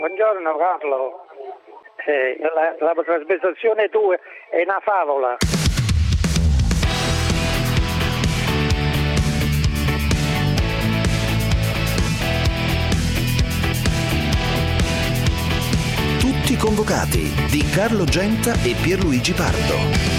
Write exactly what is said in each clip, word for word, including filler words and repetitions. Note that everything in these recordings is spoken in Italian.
Buongiorno Carlo, eh, la, la trasmissione tua è una favola. Tutti convocati di Carlo Genta e Pierluigi Pardo.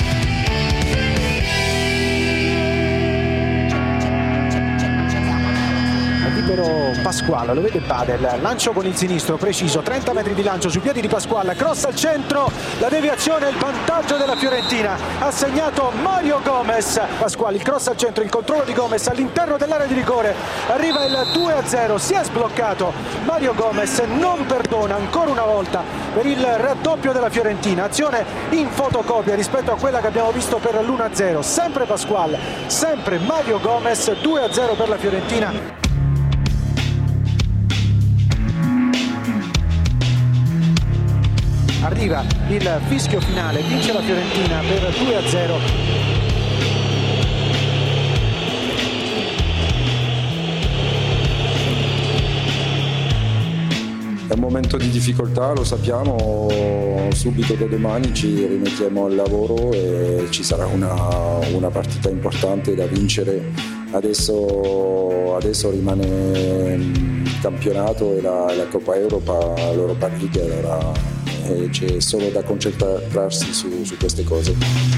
Libero Pasquale, lo vede Padel, lancio con il sinistro preciso, trenta metri di lancio sui piedi di Pasquale, cross al centro, la deviazione, il vantaggio della Fiorentina, ha segnato Mario Gomez. Pasquale, il cross al centro, il controllo di Gomez all'interno dell'area di rigore, arriva il due a zero, si è sbloccato Mario Gomez, non perdona ancora una volta per il raddoppio della Fiorentina, azione in fotocopia rispetto a quella che abbiamo visto per l'uno a zero, sempre Pasquale, sempre Mario Gomez, due a zero per la Fiorentina. Arriva il fischio finale, vince la Fiorentina per due a zero. È un momento di difficoltà, lo sappiamo, subito da domani ci rimettiamo al lavoro e ci sarà una, una partita importante da vincere. Adesso, adesso rimane il campionato e la, la Coppa Europa, l'Europa League, allora eh, c'è solo da concentrarsi su, su queste cose.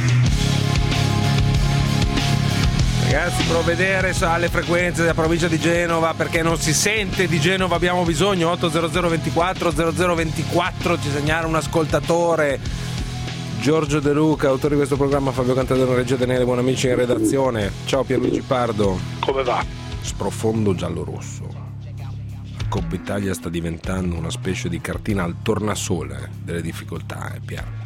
Ragazzi, provvedere alle frequenze della provincia di Genova, perché non si sente di Genova, abbiamo bisogno. Otto zero zero ventiquattro zero zero ventiquattro ci segnala un ascoltatore, Giorgio De Luca, autore di questo programma, Fabio Cantadoro, Reggio Daniele, buon amici in redazione. Ciao Pierluigi Pardo. Come va? Sprofondo giallo-rosso. La Coppa Italia sta diventando una specie di cartina al tornasole delle difficoltà, eh, Pier.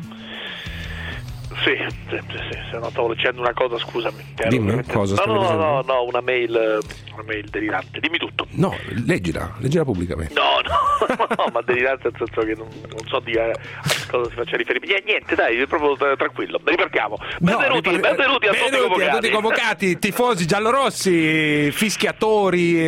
Sì, sì, sì, sì, se no stavo leggendo una cosa, scusami. Dimmi una cosa. No, no, no, no, una mail, una mail delirante. Dimmi tutto. No, leggila, leggila pubblicamente. No, no, no, ma delirante nel senso che non, non so di a, a cosa si faccia riferimento. Niente, niente, dai, proprio tranquillo. Ripartiamo. Benvenuti, no, benvenuti, benvenuti a tutti convocati. A tutti convocati, tifosi giallorossi, fischiatori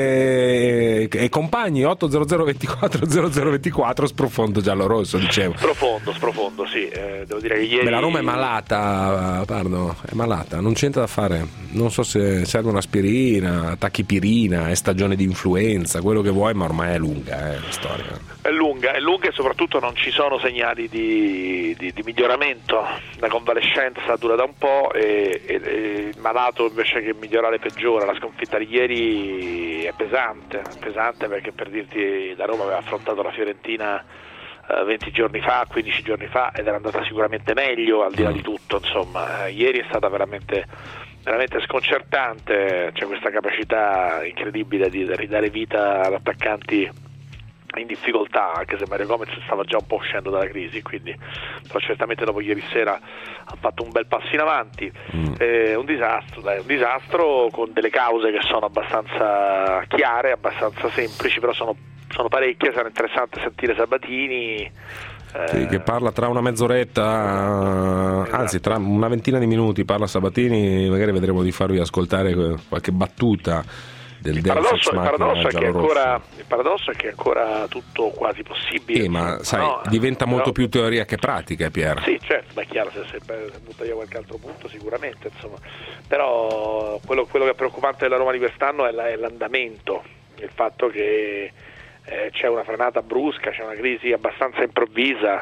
e, e compagni. Otto zero zero ventiquattro zero zero ventiquattro, sprofondo giallorosso, dicevo. Sprofondo, sprofondo, sì. Eh, devo dire che ieri. Beh, la Roma è malata, parlo, è malata, non c'entra da fare. Non so se serve un'aspirina, tachipirina, è stagione di influenza, quello che vuoi, ma ormai è lunga eh, la storia. È lunga, è lunga e soprattutto non ci sono segnali di, di, di miglioramento. La convalescenza dura da un po' e, e, e il malato invece che migliorare peggiora. La sconfitta di ieri è pesante, è pesante perché, per dirti, la Roma aveva affrontato la Fiorentina venti giorni fa, quindici giorni fa, ed era andata sicuramente meglio, al di là di tutto. Insomma, eh, ieri è stata veramente veramente sconcertante. C'è questa capacità incredibile di ridare vita ad attaccanti in difficoltà, anche se Mario Gomez stava già un po' uscendo dalla crisi, quindi però certamente dopo ieri sera ha fatto un bel passo in avanti. mm. eh, un disastro, dai, un disastro con delle cause che sono abbastanza chiare, abbastanza semplici, però sono sono parecchie. Sarà interessante sentire Sabatini eh... che parla tra una mezz'oretta, esatto. Anzi tra una ventina di minuti parla Sabatini, magari vedremo di farvi ascoltare qualche battuta del il paradosso, il paradosso è che ancora il paradosso è che è ancora tutto quasi possibile. Eh, ma sai, no, diventa però, molto più teoria che pratica, Pier. Sì, certo, ma è chiaro, se, se, se butta via qualche altro punto sicuramente, insomma. Però quello, quello che è preoccupante della Roma di quest'anno è, la, è l'andamento, il fatto che Eh, c'è una frenata brusca, c'è una crisi abbastanza improvvisa,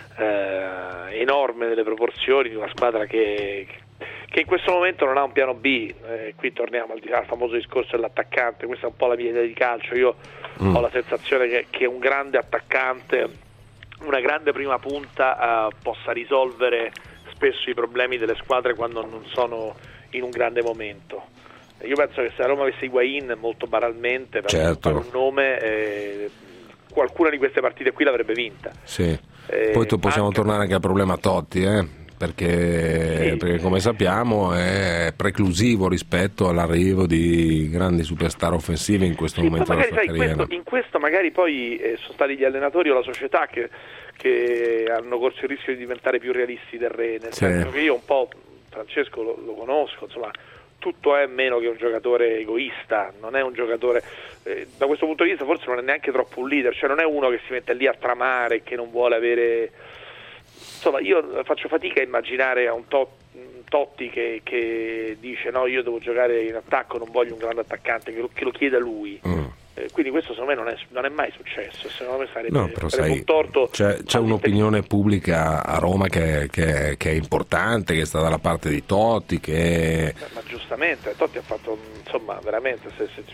eh, enorme nelle proporzioni di una squadra che, che in questo momento non ha un piano B. Eh, qui torniamo al, al famoso discorso dell'attaccante. Questa è un po' la mia idea di calcio. Io mm. ho la sensazione che, che un grande attaccante, una grande prima punta eh, possa risolvere spesso i problemi delle squadre quando non sono in un grande momento. Io penso che se la Roma avesse Higuaín, molto banalmente, per certo. fare un nome, eh, qualcuna di queste partite qui l'avrebbe vinta. Sì. Eh, Poi tu possiamo anche... tornare anche al problema Totti, eh? perché, sì. perché come sappiamo è preclusivo rispetto all'arrivo di grandi superstar offensive in questo sì, momento della sua sai, carriera. Questo, in questo magari poi eh, sono stati gli allenatori o la società che, che hanno corso il rischio di diventare più realisti del re, nel sì. senso che io un po', Francesco lo, lo conosco, insomma, tutto è meno che un giocatore egoista, non è un giocatore, eh, da questo punto di vista forse non è neanche troppo un leader, cioè non è uno che si mette lì a tramare, che non vuole avere, insomma io faccio fatica a immaginare a un, to- un Totti che, che dice no, io devo giocare in attacco, non voglio un grande attaccante, che lo, che lo chieda lui. Mm. Eh, quindi questo secondo me non è, non è mai successo, secondo me sarebbe, no, però sarebbe sai, un torto. C'è, c'è un'opinione pubblica a Roma che, che, che è importante, che sta dalla parte di Totti, che... Ma giustamente, Totti ha fatto, insomma, veramente, se, se,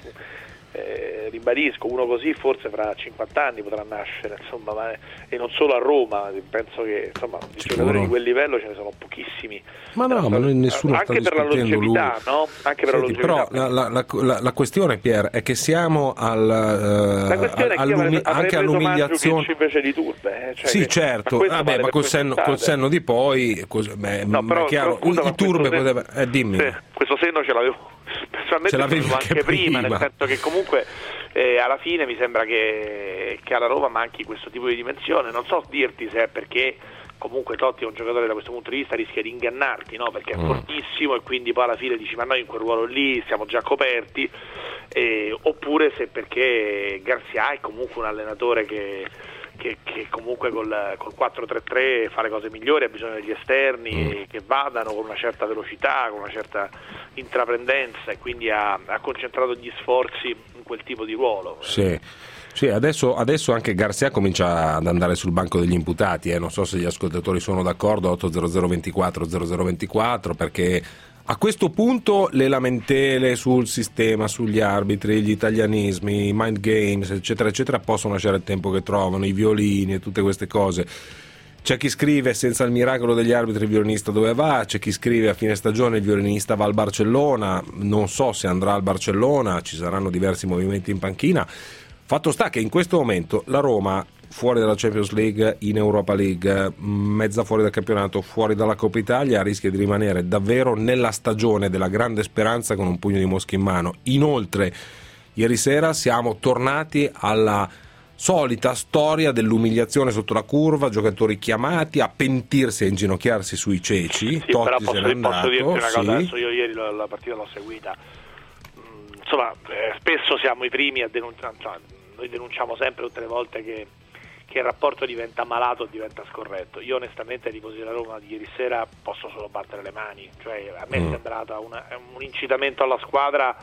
eh, ribadisco, uno così forse fra cinquanta anni potrà nascere, insomma, ma, e non solo a Roma, penso che insomma di giocatori di quel livello ce ne sono pochissimi. Ma no, ma noi nessuno anche sta per la longevità, lui. no? Anche per Senti, la longevità. Però la, la, la, la questione, Pier, è che siamo al, la questione uh, all'umi- è che anche all'umiliazione invece di Turbe, eh? Cioè sì, che, certo, ma, vabbè, ma col senno, col senno di poi, cos- beh, no, però, è chiaro, però, scusa, i Turbe senno, poteva, eh, dimmi. Sì, questo senno ce l'avevo personalmente ce l'avevi anche, anche prima, prima, nel senso che comunque eh, alla fine mi sembra che, che alla Roma manchi questo tipo di dimensione, non so dirti se è perché comunque Totti è un giocatore da questo punto di vista rischia di ingannarti, no? Perché è mm. fortissimo e quindi poi alla fine dici ma noi in quel ruolo lì siamo già coperti, eh, oppure se perché Garcia è comunque un allenatore che Che, che comunque col, col quattro tre tre fa le cose migliori, ha bisogno degli esterni mm. che vadano con una certa velocità, con una certa intraprendenza, e quindi ha, ha concentrato gli sforzi in quel tipo di ruolo. Sì. Sì, adesso, adesso anche Garcia comincia ad andare sul banco degli imputati, eh. Non so se gli ascoltatori sono d'accordo, otto zero zero ventiquattro zero zero ventiquattro, perché a questo punto le lamentele sul sistema, sugli arbitri, gli italianismi, i mind games, eccetera, eccetera, possono lasciare il tempo che trovano, i violini e tutte queste cose. C'è chi scrive senza il miracolo degli arbitri il violinista dove va, c'è chi scrive a fine stagione il violinista va al Barcellona, non so se andrà al Barcellona, ci saranno diversi movimenti in panchina. Fatto sta che in questo momento la Roma, fuori dalla Champions League, in Europa League, mezza fuori dal campionato, fuori dalla Coppa Italia, rischia di rimanere davvero nella stagione della grande speranza con un pugno di mosche in mano. Inoltre, ieri sera siamo tornati alla solita storia dell'umiliazione sotto la curva, giocatori chiamati a pentirsi e inginocchiarsi sui ceci. Sì, Totti però se posso, n'è andato, posso dirti una cosa, sì. Adesso io ieri la, la partita l'ho seguita, mm, insomma eh, spesso siamo i primi a denunciare, cioè, noi denunciamo sempre tutte le volte che che il rapporto diventa malato o diventa scorretto. Io onestamente ai tifosi della Roma di ieri sera posso solo battere le mani, cioè a me mm. è sembrata una, un incitamento alla squadra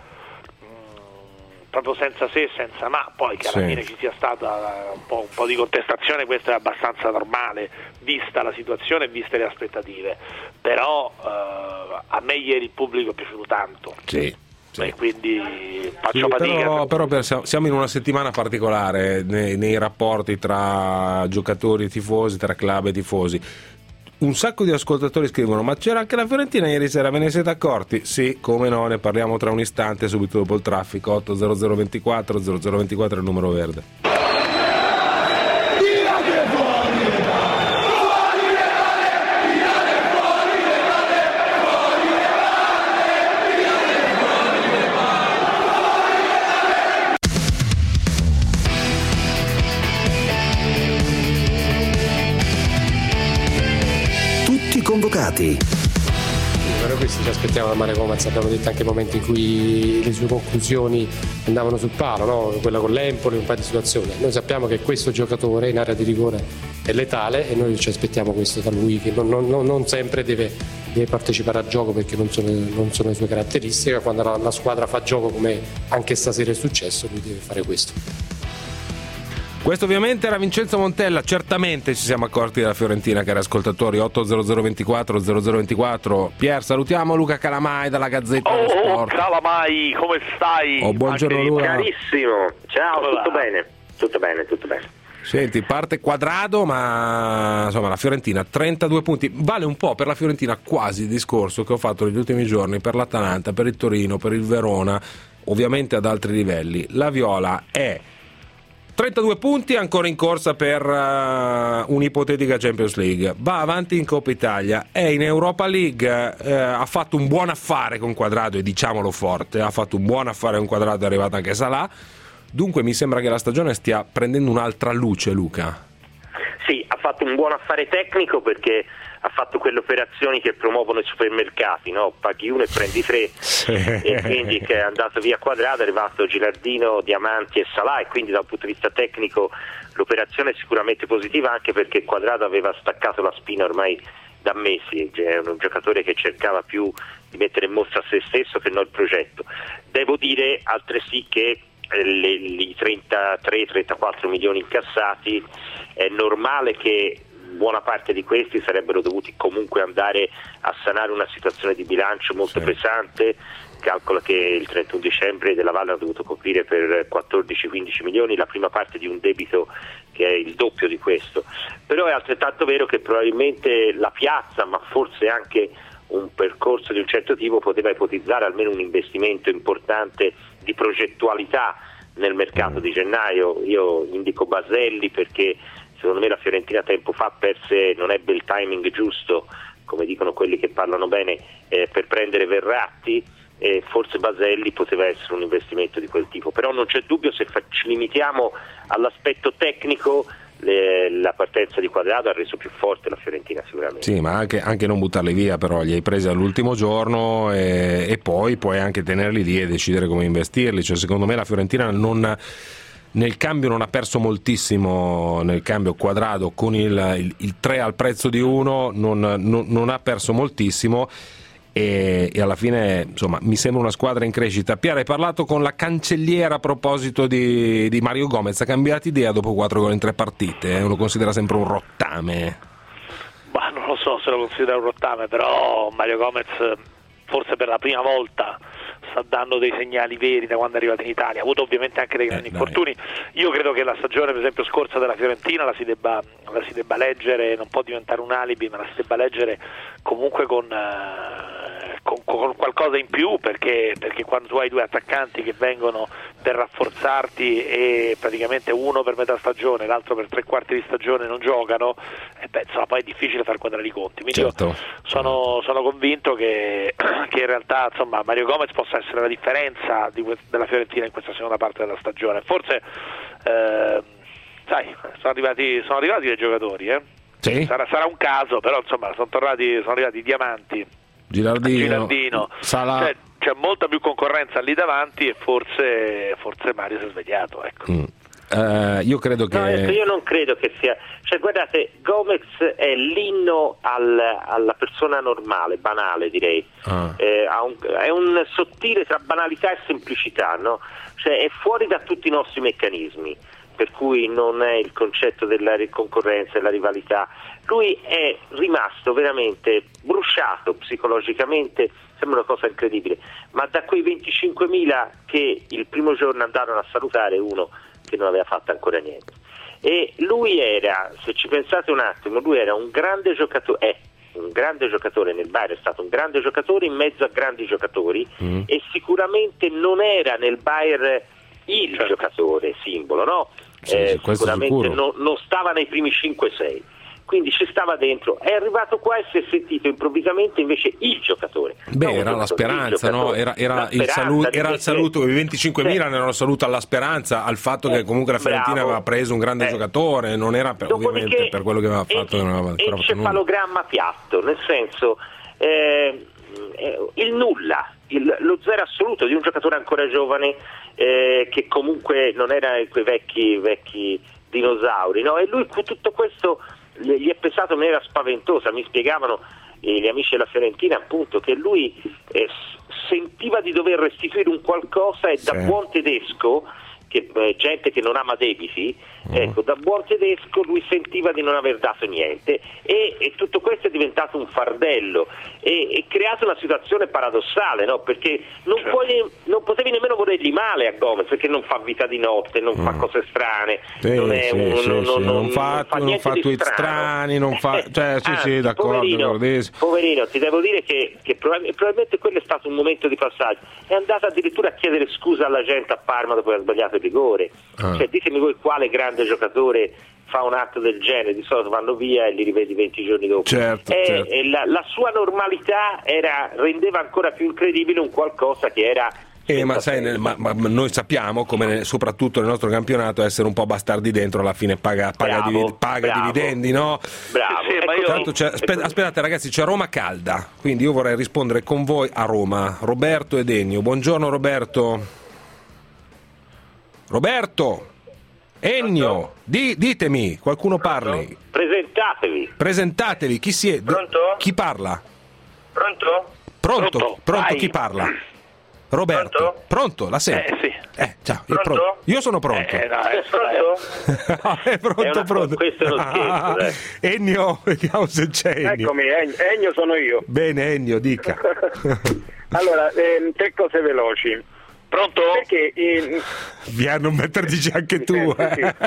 mh, proprio senza se e senza ma, poi che alla sì. fine ci sia stata un po', un po' di contestazione, questo è abbastanza normale vista la situazione e viste le aspettative, però eh, a me ieri il pubblico è piaciuto tanto. Sì. E quindi faccio sì, fatica. Però, però per, siamo in una settimana particolare nei, nei rapporti tra giocatori e tifosi, tra club e tifosi. Un sacco di ascoltatori scrivono: ma c'era anche la Fiorentina ieri sera, ve ne siete accorti? Sì, come no, ne parliamo tra un istante, subito dopo il traffico. Otto zero zero ventiquattro zero zero ventiquattro è il numero verde. Convocati. Per questo ci aspettiamo da Mario Gomez, abbiamo detto anche momenti in cui le sue conclusioni andavano sul palo, no? Quella con l'Empoli, un paio di situazioni. Noi sappiamo che questo giocatore in area di rigore è letale e noi ci aspettiamo questo da lui, che non, non, non sempre deve, deve partecipare al gioco perché non sono, non sono le sue caratteristiche. Quando la, la squadra fa gioco, come anche stasera è successo, lui deve fare questo. Questo ovviamente era Vincenzo Montella, certamente ci siamo accorti della Fiorentina, cari ascoltatori. Otto zero zero ventiquattro zero zero ventiquattro. Pier, salutiamo Luca Calamai dalla Gazzetta dello oh, Sport. Oh, Calamai, come stai? Oh, buongiorno Luca. Carissimo, ciao, Hola. tutto bene, tutto bene, tutto bene. Senti, parte quadrato, ma insomma la Fiorentina trentadue punti, vale un po' per la Fiorentina quasi il discorso che ho fatto negli ultimi giorni per l'Atalanta, per il Torino, per il Verona, ovviamente ad altri livelli. La Viola è trentadue punti, ancora in corsa per uh, un'ipotetica Champions League, va avanti in Coppa Italia, è in Europa League, eh, ha fatto un buon affare con Quadrado, e diciamolo forte, ha fatto un buon affare con Quadrado, è arrivato anche Salah, dunque mi sembra che la stagione stia prendendo un'altra luce, Luca. Sì, ha fatto un buon affare tecnico perché ha fatto quelle operazioni che promuovono i supermercati, no? Paghi uno e prendi tre, e quindi che è andato via Quadrado, è arrivato Gilardino, Diamanti e Salah, e quindi da un punto di vista tecnico l'operazione è sicuramente positiva, anche perché Quadrado aveva staccato la spina ormai da mesi, è un giocatore che cercava più di mettere in mostra se stesso che non il progetto. Devo dire altresì che le, i trentatré trentaquattro milioni incassati è normale che buona parte di questi sarebbero dovuti comunque andare a sanare una situazione di bilancio molto sì. pesante. Calcola che il trentuno dicembre Della Valle ha dovuto coprire per quattordici quindici milioni la prima parte di un debito che è il doppio di questo, però è altrettanto vero che probabilmente la piazza, ma forse anche un percorso di un certo tipo, poteva ipotizzare almeno un investimento importante di progettualità nel mercato di gennaio. Io indico Baselli perché secondo me la Fiorentina tempo fa perse, non ebbe il timing giusto, come dicono quelli che parlano bene, eh, per prendere Verratti, e forse Baselli poteva essere un investimento di quel tipo, però non c'è dubbio, se fa- ci limitiamo all'aspetto tecnico, le, la partenza di Quadrado ha reso più forte la Fiorentina sicuramente. Sì, ma anche, anche non buttarli via, però li hai presi all'ultimo giorno e, e poi puoi anche tenerli lì e decidere come investirli. Cioè, secondo me la Fiorentina non, nel cambio non ha perso moltissimo, nel cambio Quadrado con il, il, il tre al prezzo di uno non, non, non ha perso moltissimo. E, e alla fine insomma mi sembra una squadra in crescita. Piera, hai parlato con la cancelliera a proposito di, di Mario Gomez, ha cambiato idea dopo quattro gol in tre partite? Eh? Lo considera sempre un rottame? Ma non lo so se lo considera un rottame, però Mario Gomez forse per la prima volta sta dando dei segnali veri da quando è arrivato in Italia. Ha avuto ovviamente anche dei grandi eh, infortuni. Io credo che la stagione per esempio scorsa della Fiorentina la si debba, la si debba leggere, non può diventare un alibi, ma la si debba leggere comunque con, uh, con, con qualcosa in più, perché, perché quando tu hai due attaccanti che vengono per rafforzarti e praticamente uno per metà stagione, l'altro per tre quarti di stagione non giocano, e beh, insomma, poi è difficile far quadrare i conti. Quindi certo. io sono, sono convinto che, che in realtà insomma Mario Gomez possa essere la differenza di, della Fiorentina in questa seconda parte della stagione. Forse eh, sai, sono arrivati, sono arrivati dei giocatori, eh? Sì. Sarà, sarà un caso, però insomma sono tornati, sono arrivati i Diamanti, Gilardino, Gilardino. Salah. Cioè, c'è molta più concorrenza lì davanti e forse, forse Mario si è svegliato, ecco. Mm. Uh, io credo che no, io non credo che sia, cioè guardate, Gomez è l'inno al, alla persona normale, banale direi, ah. eh, ha un, è un sottile tra banalità e semplicità, no? Cioè è fuori da tutti i nostri meccanismi, per cui non è il concetto della concorrenza e la rivalità. Lui è rimasto veramente bruciato psicologicamente, sembra una cosa incredibile, ma da quei venticinquemila che il primo giorno andarono a salutare uno che non aveva fatto ancora niente. E lui era, se ci pensate un attimo, lui era un grande giocatore, è un grande giocatore nel Bayern, è stato un grande giocatore in mezzo a grandi giocatori, mm. e sicuramente non era nel Bayern il certo. giocatore simbolo, no? Sì, eh, sì, sicuramente non, non stava nei primi cinque sei, quindi ci stava dentro, è arrivato qua e si è sentito improvvisamente invece il giocatore. Beh, no, era la speranza, no? Era, era, la il, saluto, era il saluto, i venticinquemila sì. erano saluto alla speranza, al fatto che comunque la Fiorentina Bravo. aveva preso un grande eh. giocatore, non era per, ovviamente per quello che aveva fatto. E, non aveva e encefalogramma piatto, nel senso eh, eh, il nulla, il, lo zero assoluto di un giocatore ancora giovane, eh, che comunque non era quei vecchi, vecchi dinosauri, no? E lui tutto questo gli è pesato in maniera spaventosa. Mi spiegavano eh, gli amici della Fiorentina appunto che lui eh, sentiva di dover restituire un qualcosa, e sì. da buon tedesco, che eh, gente che non ama debiti, mm. ecco, da buon tedesco lui sentiva di non aver dato niente, e, e tutto questo è diventato un fardello e, e creato una situazione paradossale, no? Perché non, certo. puoi, non potevi nemmeno volergli male a Gomez, perché non fa vita di notte, non mm. fa cose strane, sì, non, è sì, un, sì, non, sì. non, non fa, fa, non fa tweet strani, non fa, cioè, sì, Anzi, sì, d'accordo, poverino, poverino, ti devo dire che, che probabilmente quello è stato un momento di passaggio. È andato addirittura a chiedere scusa alla gente a Parma dopo aver sbagliato il rigore. Ah. Cioè, ditemi voi quale grande giocatore fa un atto del genere, di solito vanno via e li rivedi venti giorni dopo. Certo, e, certo. E la, la sua normalità era, rendeva ancora più incredibile un qualcosa che era Eh, ma, sai, nel, ma, ma noi sappiamo come nel, soprattutto nel nostro campionato essere un po' bastardi dentro alla fine paga, paga, bravo, divid, paga bravo, dividendi, no? Bravo. Sì, sì, ma io... Tanto c'è, aspetta, aspettate ragazzi, c'è Roma calda, quindi io vorrei rispondere con voi a Roma. Roberto ed Ennio. Buongiorno Roberto. Roberto, Ennio, di, ditemi, qualcuno parli. Presentatevi. Presentatevi, chi siete? Pronto? Chi parla? Pronto? Pronto, Pronto, pronto, vai. chi parla? Roberto, Pronto? pronto, la sento. Eh, sì. Eh, ciao, io, Pronto? pronto. Io sono pronto. Eh, no, eh, Pronto? No, è pronto, È una- pronto. questo è uno scherzo, dai. Ennio, vediamo se c'è Ennio. Eccomi, Ennio, Ennio sono io. Bene, Ennio, dica. Allora, ehm, tre cose veloci. Pronto? Perché in... Via, non metterci anche tu. Sì, sì, Eh.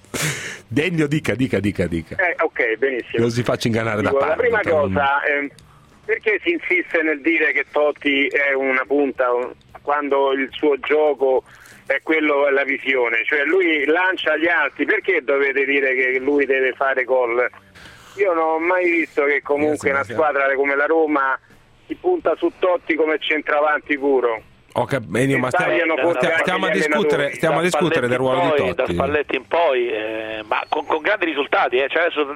Ennio, dica, dica, dica, dica. eh, ok, benissimo. Non si faccia ingannare da Dico, parte. la prima cosa, ehm, perché si insiste nel dire che Totti è una punta un- quando il suo gioco è quello, è la visione? Cioè lui lancia gli altri, perché dovete dire che lui deve fare gol? Io non ho mai visto che comunque una squadra come la Roma si punta su Totti come centravanti puro. Ho cap- Ennio, ma stiamo, Tagliano forse stiamo- anche stiamo a gli discutere, allenatori. stiamo a Da discutere del Spalletti ruolo in di poi, Totti. Da Spalletti in poi, eh, ma con, con grandi risultati. Eh. Cioè adesso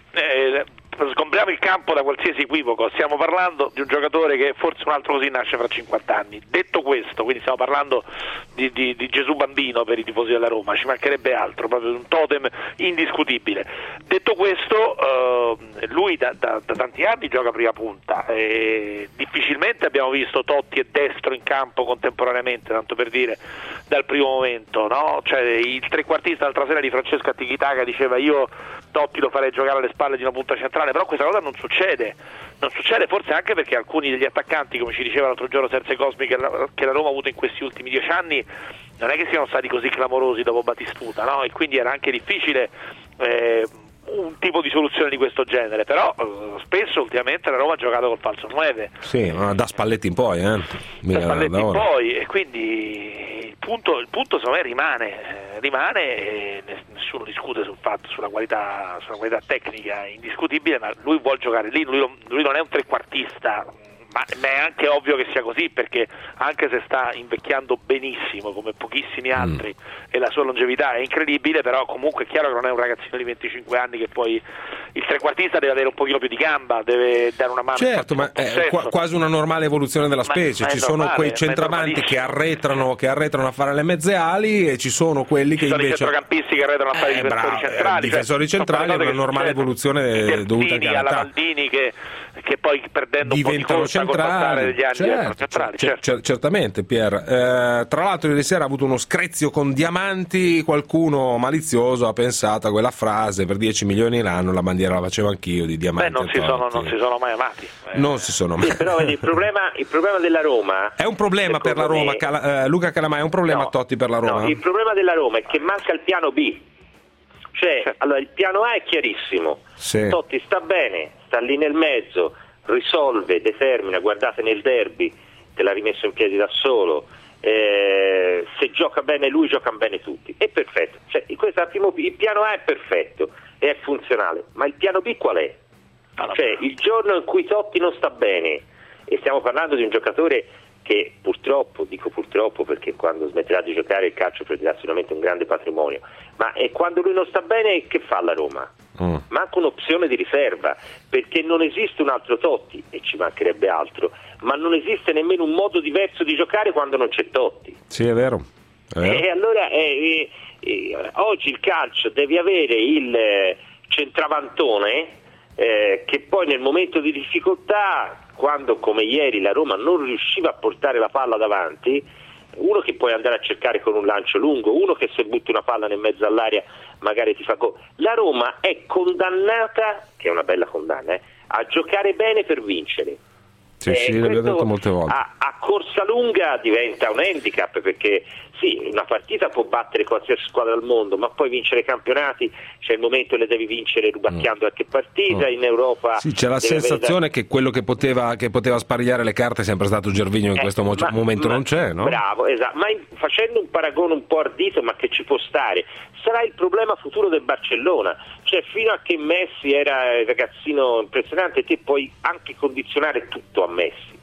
eh, sgombriamo il campo da qualsiasi equivoco. Stiamo parlando di un giocatore che forse un altro così nasce fra cinquanta anni. Detto questo, quindi stiamo parlando di, di, di Gesù Bambino per i tifosi della Roma, ci mancherebbe altro, proprio un totem indiscutibile. Detto questo, eh, lui da, da, da tanti anni gioca prima punta e difficilmente abbiamo visto Totti e destro in campo contemporaneamente, tanto per dire, dal primo momento, no? Cioè, il trequartista l'altra sera di Francesco Attichitaca diceva io Totti lo farei giocare alle spalle di una punta centrale, però questa cosa non succede, non succede forse anche perché alcuni degli attaccanti, come ci diceva l'altro giorno Serse Cosmi, che la, che la Roma ha avuto in questi ultimi dieci anni, non è che siano stati così clamorosi dopo Batistuta, no? E quindi era anche difficile eh, un tipo di soluzione di questo genere, però eh, spesso ultimamente la Roma ha giocato col falso nove. Sì, ma da Spalletti in poi, eh. Mica Da Spalletti da in ora. poi, e quindi il punto, il punto secondo me rimane, eh, rimane e nessuno discute sul fatto, sulla qualità, sulla qualità tecnica indiscutibile, ma lui vuole giocare lì, lui, non- lui non è un trequartista, ma, ma è anche ovvio che sia così, perché anche se sta invecchiando benissimo come pochissimi altri e la sua longevità è incredibile, però comunque è chiaro che non è un ragazzino di venticinque anni che poi il trequartista deve avere un pochino più di gamba, deve dare una mano. Certo, in ma possesso. è qua- quasi una normale evoluzione della Ma- specie. ma è Ci sono normale, quei ma è centravanti che normalissimo. arretrano, che arretrano a fare le mezze ali e ci sono quelli che Ci sono i invece centrocampisti che arretrano a fare i Eh, difensori bravo, centrali, eh, difensori cioè, centrali sono è una cose che normale succedono. evoluzione I terzini dovuta anche alla all'età. Maldini che, che poi perdendo Diventano un po' di corsa col passare centrali, degli anni certo, diventano centrali, cer- certo. cer- certamente Pier. Eh, tra l'altro ieri sera ha avuto uno screzio con Diamanti, qualcuno malizioso ha pensato a quella frase per dieci milioni l'anno la bandiera la facevo anch'io di Diamanti. Beh, non e si, sono, Totti. non si sono mai amati. Eh, Non si sono mai. Sì, però vedi, il problema, il problema della Roma È un problema per la secondo Roma, me- Cala- eh, Luca Calamai, è un problema No, Totti per la Roma? no, il problema della Roma è che manca il piano B. Cioè, allora il piano A è chiarissimo. Sì. Totti sta bene, sta lì nel mezzo, risolve, determina, guardate nel derby, te l'ha rimesso in piedi da solo. Eh, se gioca bene lui, giocano bene tutti. È perfetto. Cioè, questo è il, primo, il piano A è perfetto, è funzionale, ma il piano B qual è? Cioè, il giorno in cui Totti non sta bene, e stiamo parlando di un giocatore che purtroppo, dico purtroppo perché quando smetterà di giocare il calcio perderà sicuramente un grande patrimonio, ma è quando lui non sta bene che fa la Roma? Mm. Manca un'opzione di riserva, perché non esiste un altro Totti, e ci mancherebbe altro, ma non esiste nemmeno un modo diverso di giocare quando non c'è Totti. Sì, è vero. È vero. E allora eh, eh, eh, oggi il calcio deve avere il eh, centravantone eh, che poi nel momento di difficoltà, quando come ieri la Roma non riusciva a portare la palla davanti, uno che puoi andare a cercare con un lancio lungo, uno che se butti una palla nel mezzo all'aria magari ti fa gol. La Roma è condannata, che è una bella condanna, eh, a giocare bene per vincere. Sì, Eh, sì, l'abbiamo questo detto molte volte. A, a corsa lunga diventa un handicap, perché sì, una partita può battere qualsiasi squadra al mondo, ma poi vincere i campionati c'è il momento che le devi vincere rubacchiando qualche partita. In Europa Sì, c'è la devi avere sensazione che quello che poteva, che poteva sparigliare le carte è sempre stato Gervinho, in Eh, questo mo- ma- momento ma- non c'è, no? Bravo, esatto. Ma in- facendo un paragone un po' ardito, ma che ci può stare, sarà il problema futuro del Barcellona. Cioè, fino a che Messi era il ragazzino impressionante, te puoi anche condizionare tutto a Messi.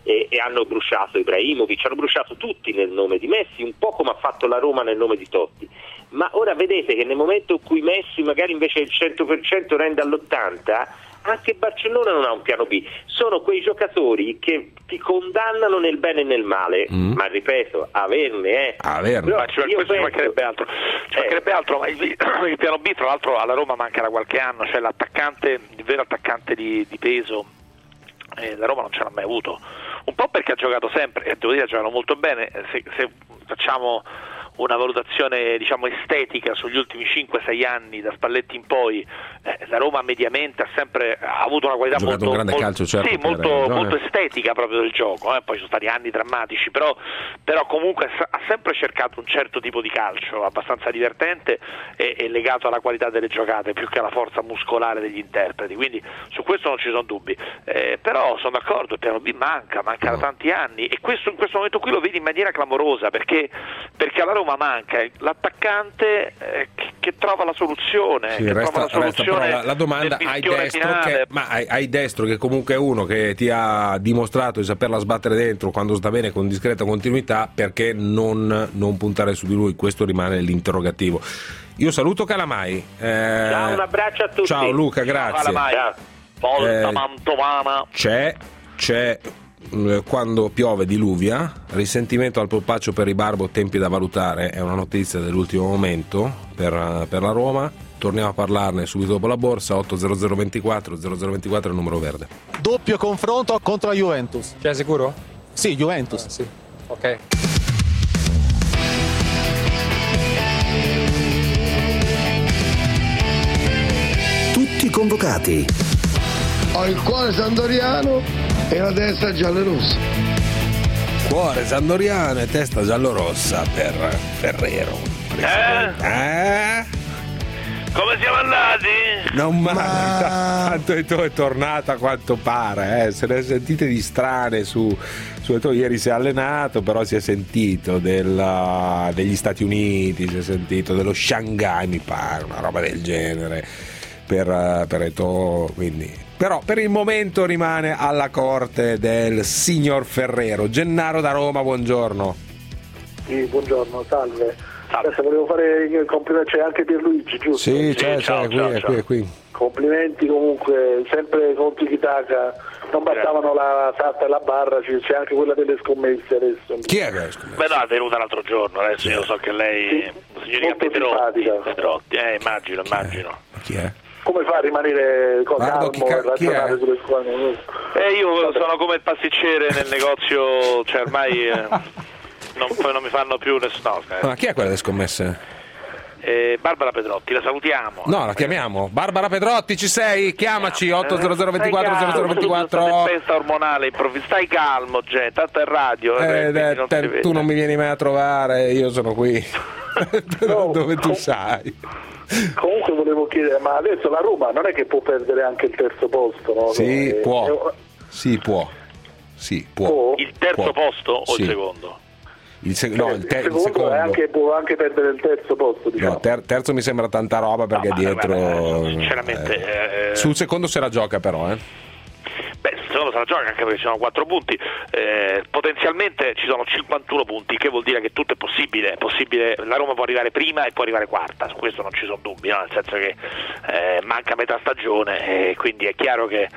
e, e hanno bruciato Ibrahimovic, hanno bruciato tutti nel nome di Messi, un po' come ha fatto la Roma nel nome di Totti. Ma ora vedete che nel momento in cui Messi magari invece il cento per cento rende all'ottanta, anche Barcellona non ha un piano B. Sono quei giocatori che ti condannano nel bene e nel male, mm. ma ripeto, averne, eh. Averne. Ma ci, questo penso... ci mancherebbe altro. Ci eh. mancherebbe altro, ma il, il piano B, tra l'altro, alla Roma manca da qualche anno, cioè l'attaccante, il vero attaccante di, di peso, eh, la Roma non ce l'ha mai avuto. Un po' perché ha giocato sempre, e devo dire ha giocato molto bene. Se, se facciamo una valutazione, diciamo, estetica sugli ultimi cinque sei anni da Spalletti in poi, eh, la Roma mediamente ha sempre ha avuto una qualità molto, un grande molto, calcio, certo, sì, molto, molto estetica proprio del gioco, eh. Poi sono stati anni drammatici, però, però comunque ha sempre cercato un certo tipo di calcio abbastanza divertente e, e legato alla qualità delle giocate più che alla forza muscolare degli interpreti, quindi su questo non ci sono dubbi, eh, però sono d'accordo, il piano B manca, manca da tanti anni, e questo in questo momento qui lo vedi in maniera clamorosa, perché, perché alla Roma manca l'attaccante eh, che, che trova la soluzione, sì, che resta, trova la soluzione. La, la domanda, hai destro, che, ma hai, hai destro che comunque è uno che ti ha dimostrato di saperla sbattere dentro quando sta bene con discreta continuità, perché non, non puntare su di lui? Questo rimane l'interrogativo. Io saluto Calamai. Eh, ciao, un abbraccio a tutti. Ciao Luca, grazie. Ciao, Volta eh, Mantovana. C'è, c'è quando piove diluvia, risentimento al polpaccio per Ibarbo, tempi da valutare, è una notizia dell'ultimo momento per, per la Roma. Torniamo a parlarne subito dopo la borsa. Otto zero zero ventiquattro zero zero ventiquattro è il numero verde. Doppio confronto contro la Juventus. Sei sicuro? Sì, Juventus. Ah, sì. Ok. Tutti convocati. Ho il cuore sandoriano e la testa giallorossa. Cuore sandoriano e testa giallorossa per Ferrero. Eh? Eh? Come siamo andati? Non male, tanto è, è tornato a quanto pare, eh. Se ne sentite di strane su, su ieri si è allenato, però si è sentito della, degli Stati Uniti, si è sentito dello Shanghai, mi pare, una roba del genere per, per Eto'o, quindi. Però per il momento rimane alla corte del signor Ferrero. Gennaro da Roma, buongiorno. Sì, buongiorno, salve. Adesso volevo fare il complimento, c'è anche Pierluigi, giusto? Sì, sì c'è, ciao, c'è, qui, ciao, è ciao. qui, è qui. Complimenti comunque, sempre con Tiki-Taka, non bastavano la sarta e la barra, c'è anche quella delle scommesse adesso. Chi è che scommesse? Beh no, è venuta l'altro giorno, adesso io so che lei, sì, signorina Pedrotti, Pedrotti, eh immagino, Chi immagino. È? Chi è? Come fa a rimanere calmo chi ca- e ragionare sulle squadre? Eh, io sono come il pasticcere nel negozio, cioè ormai eh, non, non mi fanno più nessuno. Ma chi è quella delle scommesse? Eh, Barbara Pedrotti, la salutiamo. No, la chiamiamo. Barbara Pedrotti, ci sei? Chiamaci. Otto zero zero ventiquattro zero zero ventiquattro. Tempesta ormonale improvvisa. Stai calmo, gente, tanto è radio. Eh, eh, eh, non te, tu non mi vieni mai a trovare, io sono qui. No, dove tu com- sai? Comunque volevo chiedere, ma adesso la Roma non è che può perdere anche il terzo posto, no? Sì, eh, può. Eh, Sì, può. Sì, può. può? Il terzo può. posto o Sì. il secondo? Il, sec- no, il, te- il il secondo, secondo. è anche, può anche perdere il terzo posto, diciamo. No, ter- terzo mi sembra tanta roba perché No, ma dietro. guarda, sinceramente, eh, eh, sul secondo se la gioca, però, eh. Beh, secondo se la gioca anche perché ci sono quattro punti, eh, potenzialmente ci sono cinquantuno punti, che vuol dire che tutto è possibile, è possibile, la Roma può arrivare prima e può arrivare quarta, su questo non ci sono dubbi, no? Nel senso che eh, manca metà stagione e quindi è chiaro che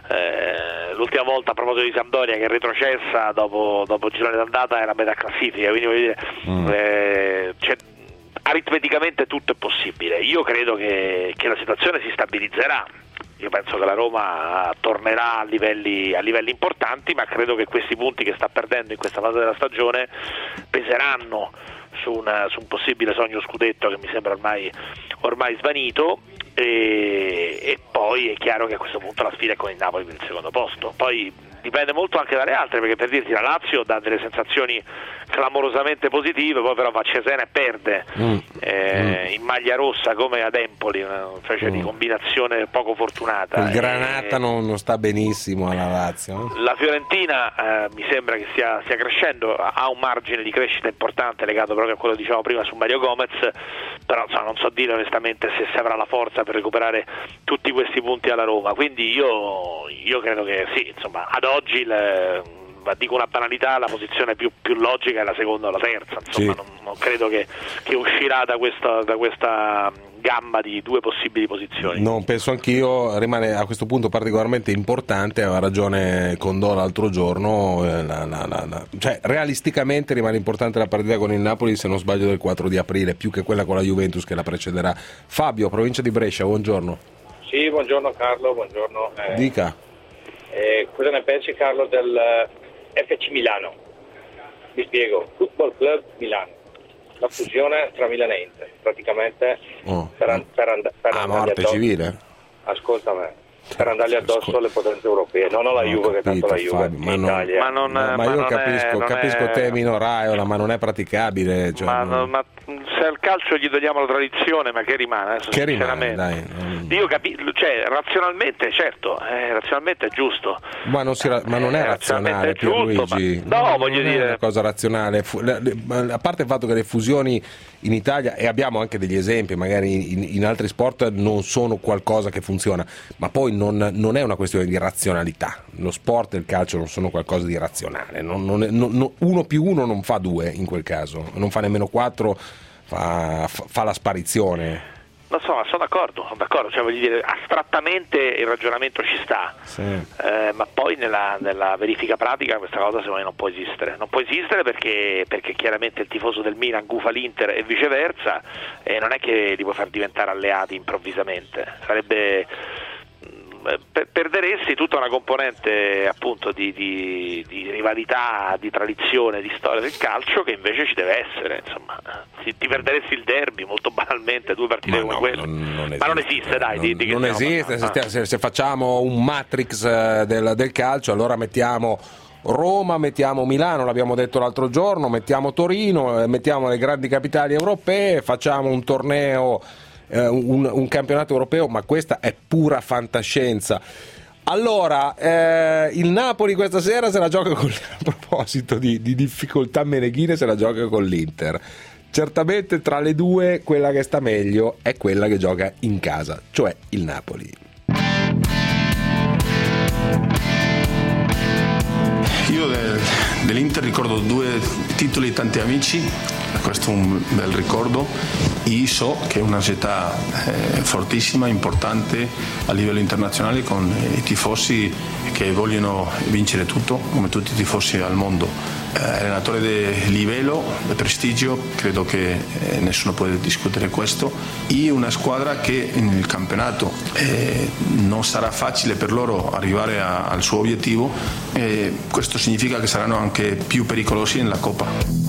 eh, l'ultima volta a proposito di Sampdoria che è retrocessa dopo, dopo il girone d'andata era a metà classifica, quindi voglio dire, mm. eh, c'è, aritmeticamente tutto è possibile. Io credo che, che la situazione si stabilizzerà. Io penso che la Roma tornerà a livelli, a livelli importanti, ma credo che questi punti che sta perdendo in questa fase della stagione peseranno su, una, su un possibile sogno scudetto che mi sembra ormai, ormai svanito, e, e poi è chiaro che a questo punto la sfida è con il Napoli per il secondo posto. Poi dipende molto anche dalle altre, perché per dirti la Lazio dà delle sensazioni clamorosamente positive, poi però va a Cesena e perde mm. Eh, mm. in maglia rossa come ad Empoli, una specie mm. di combinazione poco fortunata. Il Granata e, non, non sta benissimo alla Lazio. La Fiorentina eh, mi sembra che stia, stia crescendo, ha un margine di crescita importante legato proprio a quello che dicevamo prima su Mario Gomez, però insomma, non so dire onestamente se si avrà la forza per recuperare tutti questi punti alla Roma, quindi io, io credo che sì, insomma ad oggi il, ma dico una banalità, la posizione più, più logica è la seconda o la terza, insomma, sì. non, non credo che, che uscirà da questa, da questa gamma di due possibili posizioni. Non penso anch'io, rimane a questo punto particolarmente importante, aveva ragione Condò l'altro giorno, eh, la, la, la, la, cioè realisticamente rimane importante la partita con il Napoli, se non sbaglio del quattro di aprile, più che quella con la Juventus che la precederà. Fabio, provincia di Brescia, buongiorno. Sì, buongiorno Carlo, buongiorno. Eh, Dica. Eh, cosa ne pensi Carlo del F C Milano? Mi spiego, Football Club Milano, la fusione tra Milano e Inter, praticamente oh. per, an- per, and- per ah, andare morte addosso, civile? Ascolta me, per andargli addosso alle potenze europee, non alla no, Juve, capito, che tanto la Juve Fabio, ma, in non, Italia. Ma, non, no, ma, ma io non capisco, è, capisco è... te Mino Raiola, ma non è praticabile. Cioè, ma, non... ma se al calcio gli togliamo la tradizione, ma che rimane? Adesso, che rimane, sinceramente. dai. Io capi- cioè, razionalmente, certo, eh, razionalmente è giusto. Ma non, si ra- ma non è eh, razionale, è giusto, Pierluigi. ma... No, non voglio non dire... è una cosa razionale. Fu- le- le- a parte il fatto che le fusioni in Italia, e abbiamo anche degli esempi, magari in, in altri sport non sono qualcosa che funziona, ma poi non, non è una questione di razionalità. Lo sport e il calcio non sono qualcosa di razionale. Non, non è, non, non, uno più uno non fa due in quel caso, non fa nemmeno quattro, fa, fa, fa la sparizione. No, sono, sono d'accordo, sono d'accordo, cioè voglio dire, astrattamente il ragionamento ci sta, sì. eh, ma poi nella, nella verifica pratica questa cosa secondo me non può esistere, non può esistere perché, perché chiaramente il tifoso del Milan gufa l'Inter e viceversa, e non è che li puoi far diventare alleati improvvisamente, sarebbe... perderesti tutta una componente appunto di, di, di rivalità, di tradizione, di storia del calcio che invece ci deve essere, insomma ti, ti perderesti il derby molto banalmente, due partite ma come no, quelle, non, non ma non esiste, dai, non, di, di che non esiste, se, stia, se, se facciamo un matrix del, del calcio allora mettiamo Roma, mettiamo Milano, l'abbiamo detto l'altro giorno, mettiamo Torino, mettiamo le grandi capitali europee, facciamo un torneo, Un, un campionato europeo, ma questa è pura fantascienza. Allora, eh, il Napoli questa sera se la gioca con, a proposito di, di difficoltà meneghine, se la gioca con l'Inter. Certamente tra le due quella che sta meglio è quella che gioca in casa, cioè il Napoli. Io del, dell'Inter ricordo due titoli di tanti amici, questo è un bel ricordo. I S O, che è una società eh, fortissima, importante a livello internazionale, con i tifosi che vogliono vincere tutto, come tutti i tifosi al mondo. Eh, allenatore di livello, di prestigio, credo che eh, nessuno può discutere questo. E una squadra che nel campionato eh, non sarà facile per loro arrivare a, al suo obiettivo, eh, questo significa che saranno anche più pericolosi nella Coppa.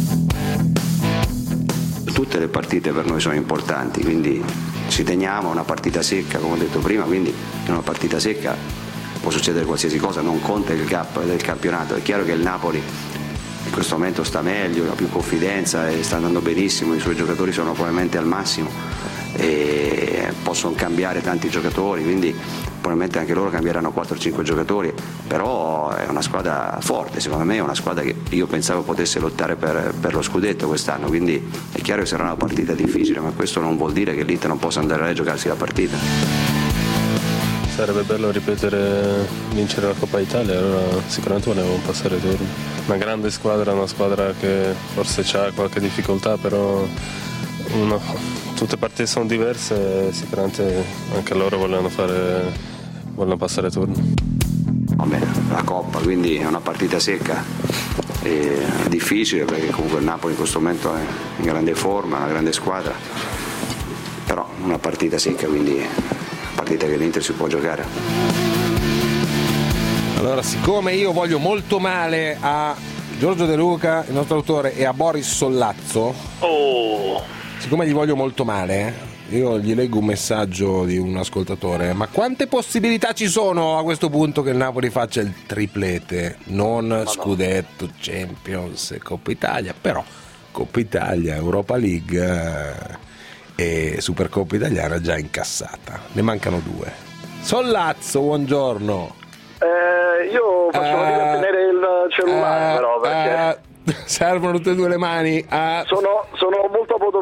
Tutte le partite per noi sono importanti, quindi ci teniamo a una partita secca, come ho detto prima, quindi in una partita secca può succedere qualsiasi cosa, non conta il gap del campionato. È chiaro che il Napoli in questo momento sta meglio, ha più confidenza e sta andando benissimo, i suoi giocatori sono probabilmente al massimo e possono cambiare tanti giocatori, quindi probabilmente anche loro cambieranno quattro cinque giocatori, però è una squadra forte, secondo me è una squadra che io pensavo potesse lottare per, per lo scudetto quest'anno, quindi è chiaro che sarà una partita difficile, ma questo non vuol dire che l'Inter non possa andare a giocarsi la partita. Sarebbe bello ripetere, vincere la Coppa Italia, allora sicuramente volevo passare turno. Una grande squadra, una squadra che forse ha qualche difficoltà, però una, tutte le partite sono diverse e sicuramente anche loro vogliono fare, vogliono passare turno. Vabbè, la Coppa, quindi è una partita secca, è difficile perché comunque il Napoli in questo momento è in grande forma, una grande squadra, però una partita secca, quindi partita che l'Inter si può giocare. Allora, siccome io voglio molto male a Giorgio De Luca, il nostro autore, e a Boris Sollazzo, oh. siccome gli voglio molto male, io gli leggo un messaggio di un ascoltatore. Ma quante possibilità ci sono a questo punto che il Napoli faccia il triplete? Non ma scudetto, no. Champions e Coppa Italia, però Coppa Italia, Europa League e Supercoppa italiana già incassata, ne mancano due. Sollazzo, buongiorno. Eh, io faccio uh, fatica a tenere il cellulare, uh, però perché uh, servono tutte e due le mani. Uh, sono, sono molto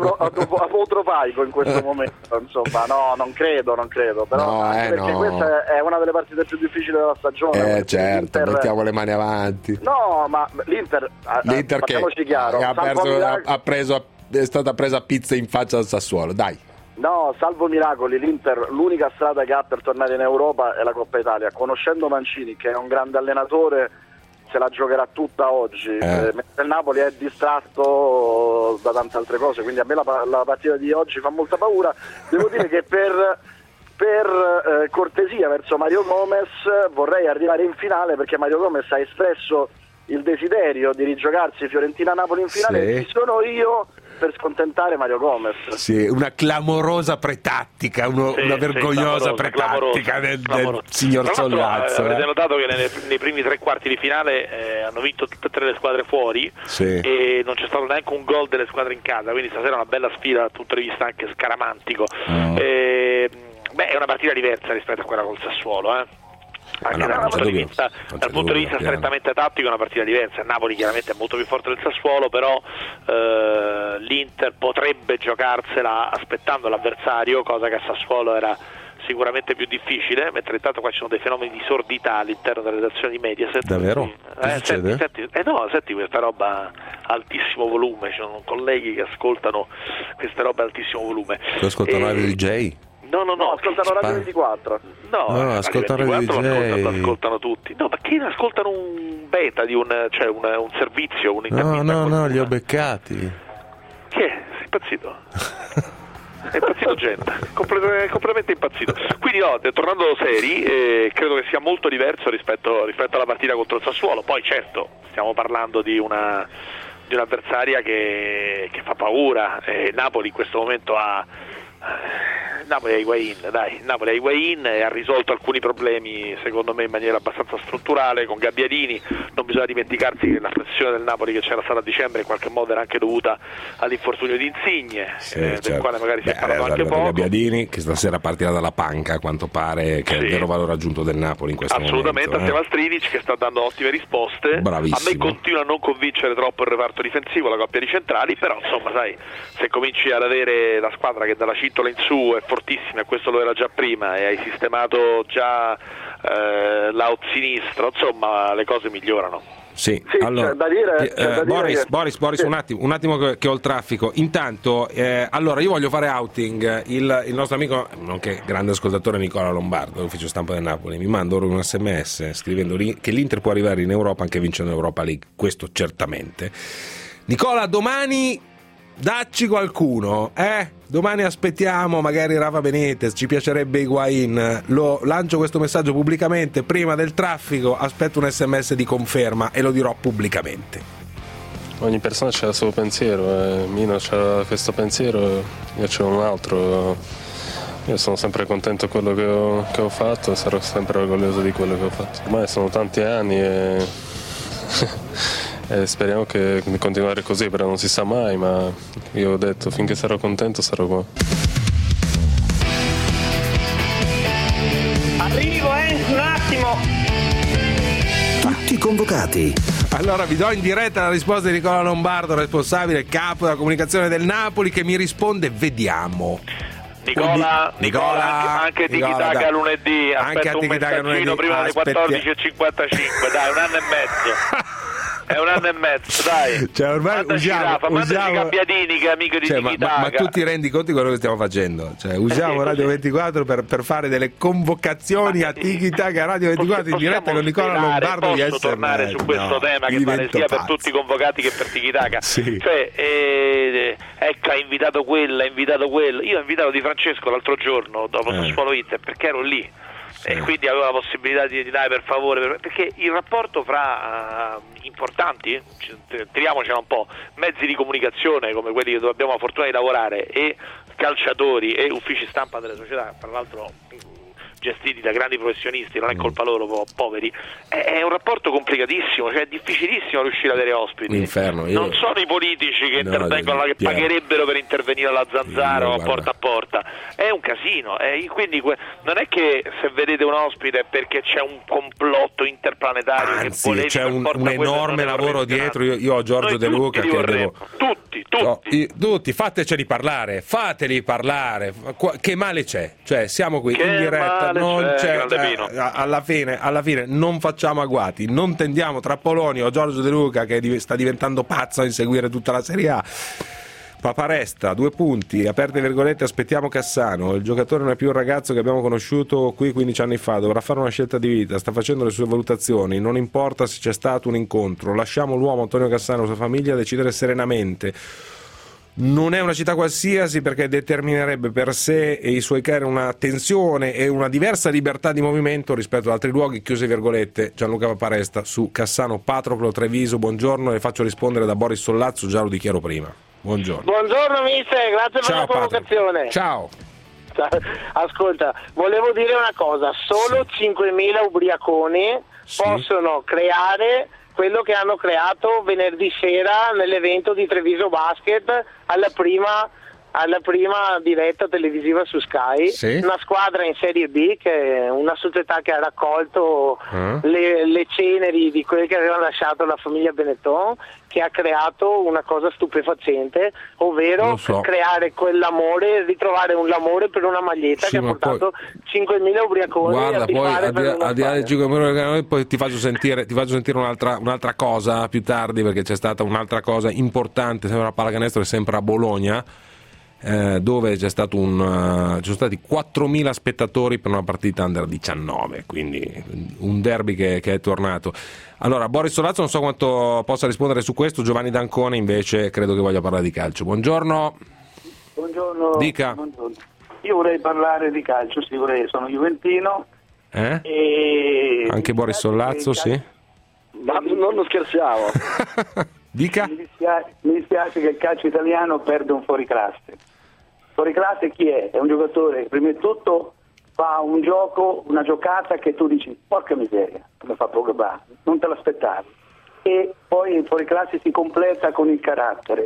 Autro, Autropaico in questo momento, insomma, no, non credo, non credo, però No, anche eh, perché no. questa è una delle partite più difficili della stagione. Eh certo, l'Inter... mettiamo le mani avanti. No, ma l'Inter, L'Inter che facciamoci chiaro, ha, salvo perso, miracoli- ha preso, è stata presa pizza in faccia dal Sassuolo, dai. No, salvo miracoli, l'Inter l'unica strada che ha per tornare in Europa è la Coppa Italia. Conoscendo Mancini, che è un grande allenatore, se la giocherà tutta oggi. Eh. Eh, mentre il Napoli è distratto da tante altre cose, quindi a me la, la partita di oggi fa molta paura. Devo dire che per, per eh, cortesia verso Mario Gomez vorrei arrivare in finale, perché Mario Gomez ha espresso il desiderio di rigiocarsi Fiorentina-Napoli in finale. Sì. E ci sono io per scontentare Mario Gomez. Sì, Una clamorosa pretattica, uno- Sì, una sì, vergognosa clamorosa, pretattica clamorosa, del, del clamorosa. signor Tra l'altro, Sollazzo. eh, avete eh. notato che nei, nei primi tre quarti di finale eh, hanno vinto tutte e tre le squadre fuori Sì. e non c'è stato neanche un gol delle squadre in casa, quindi stasera è una bella sfida dal punto di vista anche scaramantico. Mm. Eh, beh, è una partita diversa rispetto a quella col Sassuolo, eh. Anche no, dal non punto c'è di dubbio, vista, non c'è dal punto di dubbio, vista chiaro. strettamente tattico è una partita diversa. Il Napoli chiaramente è molto più forte del Sassuolo, però eh, l'Inter potrebbe giocarsela aspettando l'avversario, cosa che a Sassuolo era sicuramente più difficile, mentre intanto qua ci sono dei fenomeni di sordità all'interno della redazione di Mediaset. Davvero? Che Eh, succede? senti, senti, eh no, senti questa roba a altissimo volume, ci sono colleghi che ascoltano queste robe a altissimo volume. Tu ascoltano E- Radio D J? No, no, no, ascoltano Radio ventiquattro. No, No, Radio ascoltano ventiquattro Radio D J. Ascoltano, ascoltano tutti. No, perché ascoltano un beta di un, cioè un, un servizio, un No, no, no, li ho beccati. Che è? Sei impazzito? È impazzito gente, complet- completamente impazzito. Quindi no, tornando seri, eh, credo che sia molto diverso rispetto, rispetto alla partita contro il Sassuolo. Poi certo, stiamo parlando di una di un'avversaria che, che fa paura. eh, Napoli in questo momento ha Napoli ha Higuain, dai, Napoli ha Higuain e ha risolto alcuni problemi secondo me in maniera abbastanza strutturale con Gabbiadini. Non bisogna dimenticarsi che la pressione del Napoli che c'era stata a dicembre in qualche modo era anche dovuta all'infortunio di Insigne, Sì, eh, del certo. quale magari si Beh, è parlato adesso anche arriva poco. Gabbiadini, che stasera partirà dalla panca, a quanto pare, che è Sì. il vero valore aggiunto del Napoli in questo Assolutamente, momento. assieme al Strinic che sta dando ottime risposte. Bravissimo. A me continua a non convincere troppo il reparto difensivo, la coppia di centrali, però insomma sai, se cominci ad avere la squadra che dalla cintola in su è fortissima, e questo lo era già prima, e hai sistemato già eh, l'out sinistro, insomma le cose migliorano. Sì, Sì, allora, c'è da dire- eh, c'è da dire Boris, che- Boris, Boris, sì. un attimo, un attimo che, che ho il traffico. Intanto, eh, allora io voglio fare outing. Il, il nostro amico, nonché grande ascoltatore Nicola Lombardo, dell'ufficio stampa del Napoli, mi manda ora un sms scrivendo lì che l'Inter può arrivare in Europa anche vincendo l'Europa League. Questo certamente. Nicola, domani dacci qualcuno, eh? Domani aspettiamo magari Rafa Benitez, ci piacerebbe Higuain. Lo lancio questo messaggio pubblicamente prima del traffico, aspetto un sms di conferma e lo dirò pubblicamente. Ogni persona c'ha il suo pensiero, eh. Mino c'ha questo pensiero, io c'ho un altro. Io sono sempre contento di quello che ho, che ho fatto e sarò sempre orgoglioso di quello che ho fatto. Ormai sono tanti anni e, e speriamo che di continuare così, però non si sa mai, ma io ho detto finché sarò contento sarò qua. Arrivo, eh, un attimo. Tutti convocati. Allora vi do in diretta la risposta di Nicola Lombardo, responsabile capo della comunicazione del Napoli, che mi risponde vediamo. Nicola, Nicola, anche, anche Tiki Nicola, Taka dai. lunedì, Anche aspetta a un Tiki Taka messaggino lunedì. prima delle Aspetti- quattordici e cinquantacinque, dai, un anno e mezzo. È un anno e mezzo, dai. Cioè ormai Mandaci usiamo, Rafa, mandaci usiamo... Gabbiadini che è amico di Cioè, ma, Tiki ma, ma Taka. tu ti rendi conto di quello che stiamo facendo? Cioè, usiamo Eh, Radio così. ventiquattro per, per fare delle convocazioni a Tiki Taka Radio ventiquattro in diretta con Nicola Lombardo di Posso S M. tornare su questo No, tema che divento vale sia per pazzo. tutti i convocati che per Tiki Taka. Sì. Cioè, eh, ecco, ha invitato quella, ha invitato quello. Io ho invitato Di Francesco l'altro giorno dopo Eh. Sassuolo Inter perché ero lì. E quindi avevo la possibilità di, di dare per favore, per- perché il rapporto fra uh, importanti, ci- tiriamocela un po', mezzi di comunicazione come quelli che abbiamo la fortuna di lavorare e calciatori e uffici stampa delle società, tra l'altro gestiti da grandi professionisti, non è colpa loro, po- poveri, è, è un rapporto complicatissimo, cioè è difficilissimo riuscire ad avere ospiti. Un inferno, io- Non sono i politici che No, intervengono, che Piero. pagherebbero per intervenire alla Zanzara Io, o guarda. porta a porta, è un casino, eh, quindi que- non è che se vedete un ospite è perché c'è un complotto interplanetario che Anzi, volete c'è per un, forza un quello enorme non lavoro funzionato. dietro. Io, io ho Giorgio Noi De tutti Luca li che vorremmo, devo... tutti, tutti. No, io, tutti, fateceli parlare, fateli parlare. Qua, che male c'è? Cioè, siamo qui che in diretta, non c'è, c'è eh, alla fine, alla fine non facciamo agguati, non tendiamo tra Poloni o Giorgio De Luca che div- sta diventando pazzo a inseguire tutta la Serie A. Paparesta, due punti, aperte virgolette, aspettiamo Cassano, il giocatore non è più un ragazzo che abbiamo conosciuto qui quindici anni fa, dovrà fare una scelta di vita, sta facendo le sue valutazioni, non importa se c'è stato un incontro, lasciamo l'uomo Antonio Cassano e la sua famiglia decidere serenamente. Non è una città qualsiasi perché determinerebbe per sé e i suoi cari una tensione e una diversa libertà di movimento rispetto ad altri luoghi, chiuse virgolette. Gianluca Paparesta su Cassano, Patroclo, Treviso, buongiorno, e faccio rispondere da Boris Sollazzo, già lo dichiaro prima. Buongiorno. Buongiorno mister, grazie per Ciao, la provocazione. Ciao. Ascolta, volevo dire una cosa, solo sì. cinquemila ubriaconi sì. possono creare quello che hanno creato venerdì sera nell'evento di Treviso Basket alla prima alla prima diretta televisiva su Sky, sì. una squadra in Serie B, che è una società che ha raccolto uh. le, le ceneri di quelli che avevano lasciato la famiglia Benetton, che ha creato una cosa stupefacente, ovvero so. creare quell'amore, ritrovare un l'amore per una maglietta sì, che ha portato poi... cinquemila ubriaconi. Guarda, a poi al di là dei cinquemila ubriaconi, poi ti faccio sentire, ti faccio sentire un'altra, un'altra cosa più tardi, perché c'è stata un'altra cosa importante, sembra una pallacanestro, è sempre a Bologna. Eh, dove c'è stato un uh, ci sono stati quattromila spettatori per una partita under diciannove, quindi un derby che, che è tornato. Allora, Boris Sollazzo non so quanto possa rispondere su questo, Giovanni D'Ancona invece credo che voglia parlare di calcio. Buongiorno. Buongiorno. Dica. Buongiorno. Io vorrei parlare di calcio, sì, vorrei, sono juventino. Eh? E... Anche Boris Sollazzo, sì. Ma non lo scherziamo. Dica. Mi dispiace, mi dispiace che il calcio italiano perde un fuoriclasse. Fuoriclasse chi è? È un giocatore che prima di tutto fa un gioco, una giocata che tu dici porca miseria, come fa Pogba, non te l'aspettavi. E poi il fuoriclasse si completa con il carattere.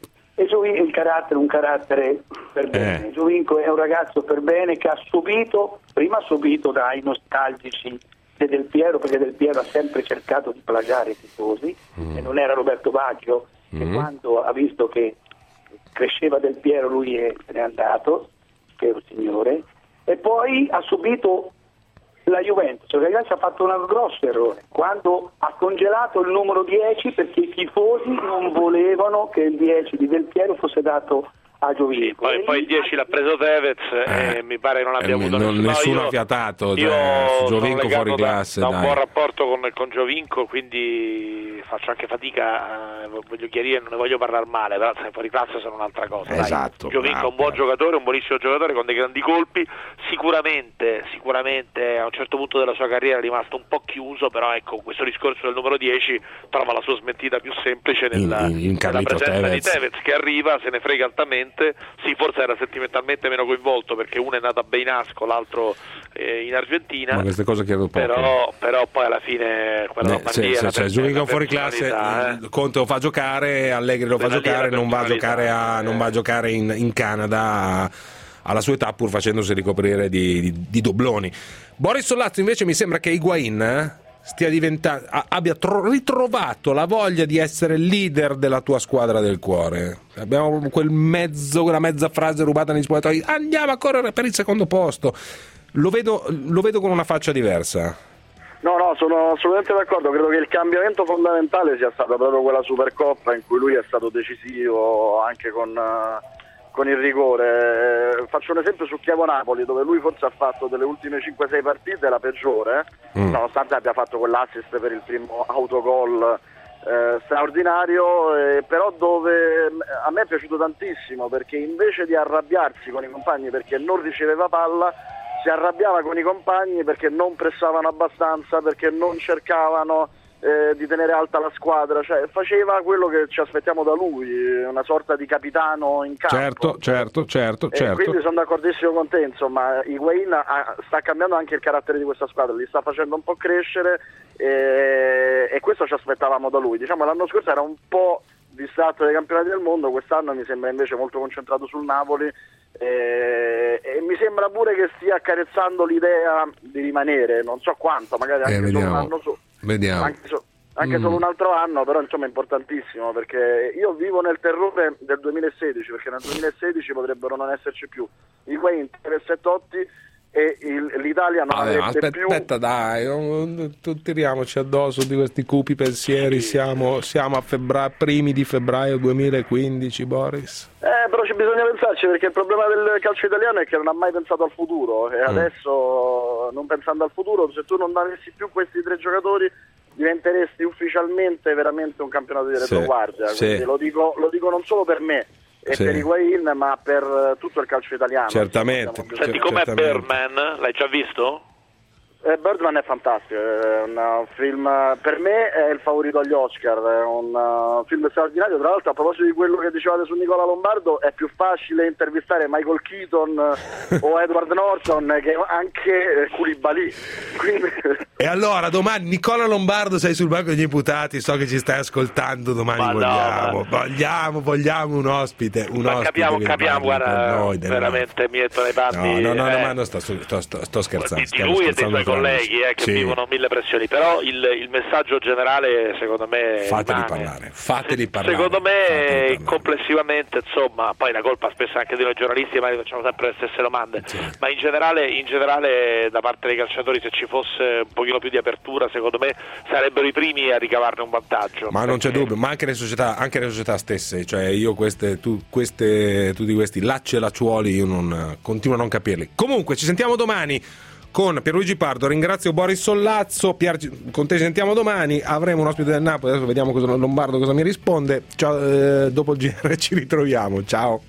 E Giovinco, il carattere, un carattere per bene. Eh. Giovinco è un ragazzo per bene che ha subito, prima ha subito dai nostalgici di Del Piero, perché Del Piero ha sempre cercato di plagiare i tifosi, mm. e non era Roberto Baggio che mm. quando ha visto che cresceva Del Piero lui è, se n'è andato, che è un signore, e poi ha subito la Juventus. Cioè, il ragazzo ha fatto un grosso errore quando ha congelato il numero dieci, perché i tifosi non volevano che il dieci di Del Piero fosse dato a Giovinco. Sì, poi, poi il dieci l'ha preso Tevez eh, e mi pare non abbia eh, avuto non, nessuno, nessuno io, ha fiatato, io cioè, Giovinco fuori classe, da, da dai. un buon rapporto con, con Giovinco, quindi faccio anche fatica, eh, voglio chiarire, non ne voglio parlare male, però sai, fuori classe sono un'altra cosa. Esatto, dai. Giovinco è un buon giocatore, un buonissimo giocatore con dei grandi colpi, sicuramente sicuramente a un certo punto della sua carriera è rimasto un po' chiuso, però ecco, questo discorso del numero dieci trova la sua smentita più semplice nella, in, in nella presenza Tevez. di Tevez, che arriva, se ne frega altamente, sì, forse era sentimentalmente meno coinvolto perché uno è nato a Beinasco, l'altro eh, in Argentina, ma queste cose chiedo poco. Però, però poi alla fine quella eh, bandiera, se, se, Giovinco fuori classe, eh. Conte lo fa giocare, Allegri lo fa giocare, non va a giocare, a, eh. non va a giocare in, in Canada alla sua età, pur facendosi ricoprire di, di, di dobloni. Boris Sollazzo invece mi sembra che Higuain eh, stia diventando, abbia tro- ritrovato la voglia di essere il leader della tua squadra del cuore. Abbiamo quel mezzo, quella mezza frase rubata negli spogliatoi: andiamo a correre per il secondo posto. Lo vedo, lo vedo con una faccia diversa. No, no, sono assolutamente d'accordo. Credo che il cambiamento fondamentale sia stata proprio quella Supercoppa in cui lui è stato decisivo anche con, uh, con il rigore. Faccio un esempio su Chievo-Napoli, dove lui forse ha fatto delle ultime cinque sei partite la peggiore, mm. nonostante abbia fatto quell'assist per il primo autogol eh, straordinario, eh, però dove a me è piaciuto tantissimo, perché invece di arrabbiarsi con i compagni perché non riceveva palla, si arrabbiava con i compagni perché non pressavano abbastanza, perché non cercavano eh, di tenere alta la squadra, cioè faceva quello che ci aspettiamo da lui, una sorta di capitano in campo. Certo, certo, certo, e certo. Quindi sono d'accordissimo con te, insomma, Higuain ha, sta cambiando anche il carattere di questa squadra, li sta facendo un po' crescere e, e questo ci aspettavamo da lui. Diciamo l'anno scorso era un po' distratto dai campionati del mondo, quest'anno mi sembra invece molto concentrato sul Napoli. E, e mi sembra pure che stia accarezzando l'idea di rimanere, non so quanto, magari anche eh, vediamo, solo un anno su, vediamo. Anche, so, anche Mm. solo un altro anno, però insomma è importantissimo, perché io vivo nel terrore del duemilasedici, perché nel duemilasedici potrebbero non esserci più Higuaín, Tevez e Totti, e il- l'Italia non Vabbè, avrebbe aspetta, più... aspetta, dai, non- tu- tiriamoci addosso di questi cupi pensieri. Siamo, siamo a febbraio, primi di febbraio duemilaquindici, Boris. Eh, però ci bisogna pensarci, perché il problema del calcio italiano è che non ha mai pensato al futuro, e Mm. adesso, non pensando al futuro, se tu non avessi più questi tre giocatori diventeresti ufficialmente veramente un campionato di Sì, retroguardia. sì. Quindi lo dico, lo dico non solo per me e Sì. per Higuaín, ma per eh, tutto il calcio italiano. Certamente. Insomma, Senti, com'è Birdman? L'hai già visto? Eh, Birdman è fantastico, è un uh, film, per me è il favorito agli Oscar, è un uh, film straordinario. Tra l'altro, a proposito di quello che dicevate su Nicola Lombardo, è più facile intervistare Michael Keaton eh, o Edward Norton che anche eh, Koulibaly. Quindi... E allora domani Nicola Lombardo, sei sul banco degli imputati, so che ci stai ascoltando, domani Ma no, vogliamo, vogliamo, vogliamo un ospite, un Ma ospite capiamo, che capiamo, parli con guarda, noi del- veramente mi metto nei No, panni. no, no, no, eh, ma non sto, sto, sto, sto scherzando. di stiamo lui e dei scherzando suoi tra colleghi amici. eh, che Sì. vivono mille pressioni, però il, il messaggio generale secondo me Fateli rimane. parlare, fateli parlare. Secondo me complessivamente, insomma, poi la colpa spesso è anche di noi giornalisti, ma facciamo sempre le stesse domande, ma in generale, in generale da parte dei calciatori, se ci fosse un pochino più di apertura, secondo me sarebbero i primi a ricavarne un vantaggio. Ma non c'è dubbio, ma anche le società, anche le società stesse, cioè io queste, tu, queste, tutti questi lacci e lacciuoli io non continuo a non capirli. Comunque ci sentiamo domani con Pierluigi Pardo, ringrazio Boris Sollazzo, Pier, con te ci sentiamo domani, avremo un ospite del Napoli, adesso vediamo cosa Lombardo cosa mi risponde. Ciao, eh, dopo il G R ci ritroviamo, ciao.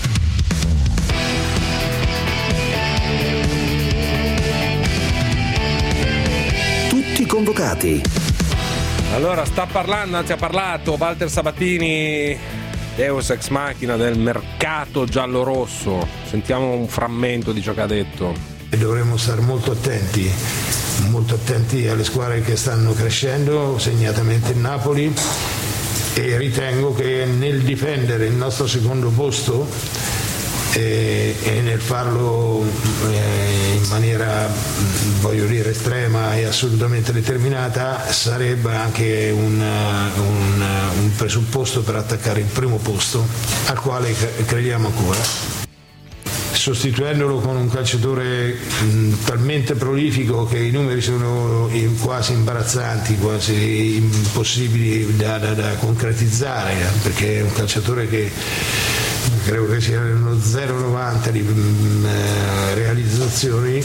Tutti convocati. Allora sta parlando, anzi ha parlato Walter Sabatini, Deus ex machina del mercato giallo-rosso. Sentiamo un frammento di ciò che ha detto. E dovremmo stare molto attenti, molto attenti alle squadre che stanno crescendo, segnatamente il Napoli, e ritengo che nel difendere il nostro secondo posto e, e nel farlo eh, in maniera, voglio dire, estrema e assolutamente determinata sarebbe anche un, un, un presupposto per attaccare il primo posto al quale crediamo ancora. Sostituendolo con un calciatore mh, talmente prolifico che i numeri sono in- quasi imbarazzanti, quasi impossibili da, da- da concretizzare, perché è un calciatore che credo che sia uno zero virgola novanta di mh, eh, realizzazioni.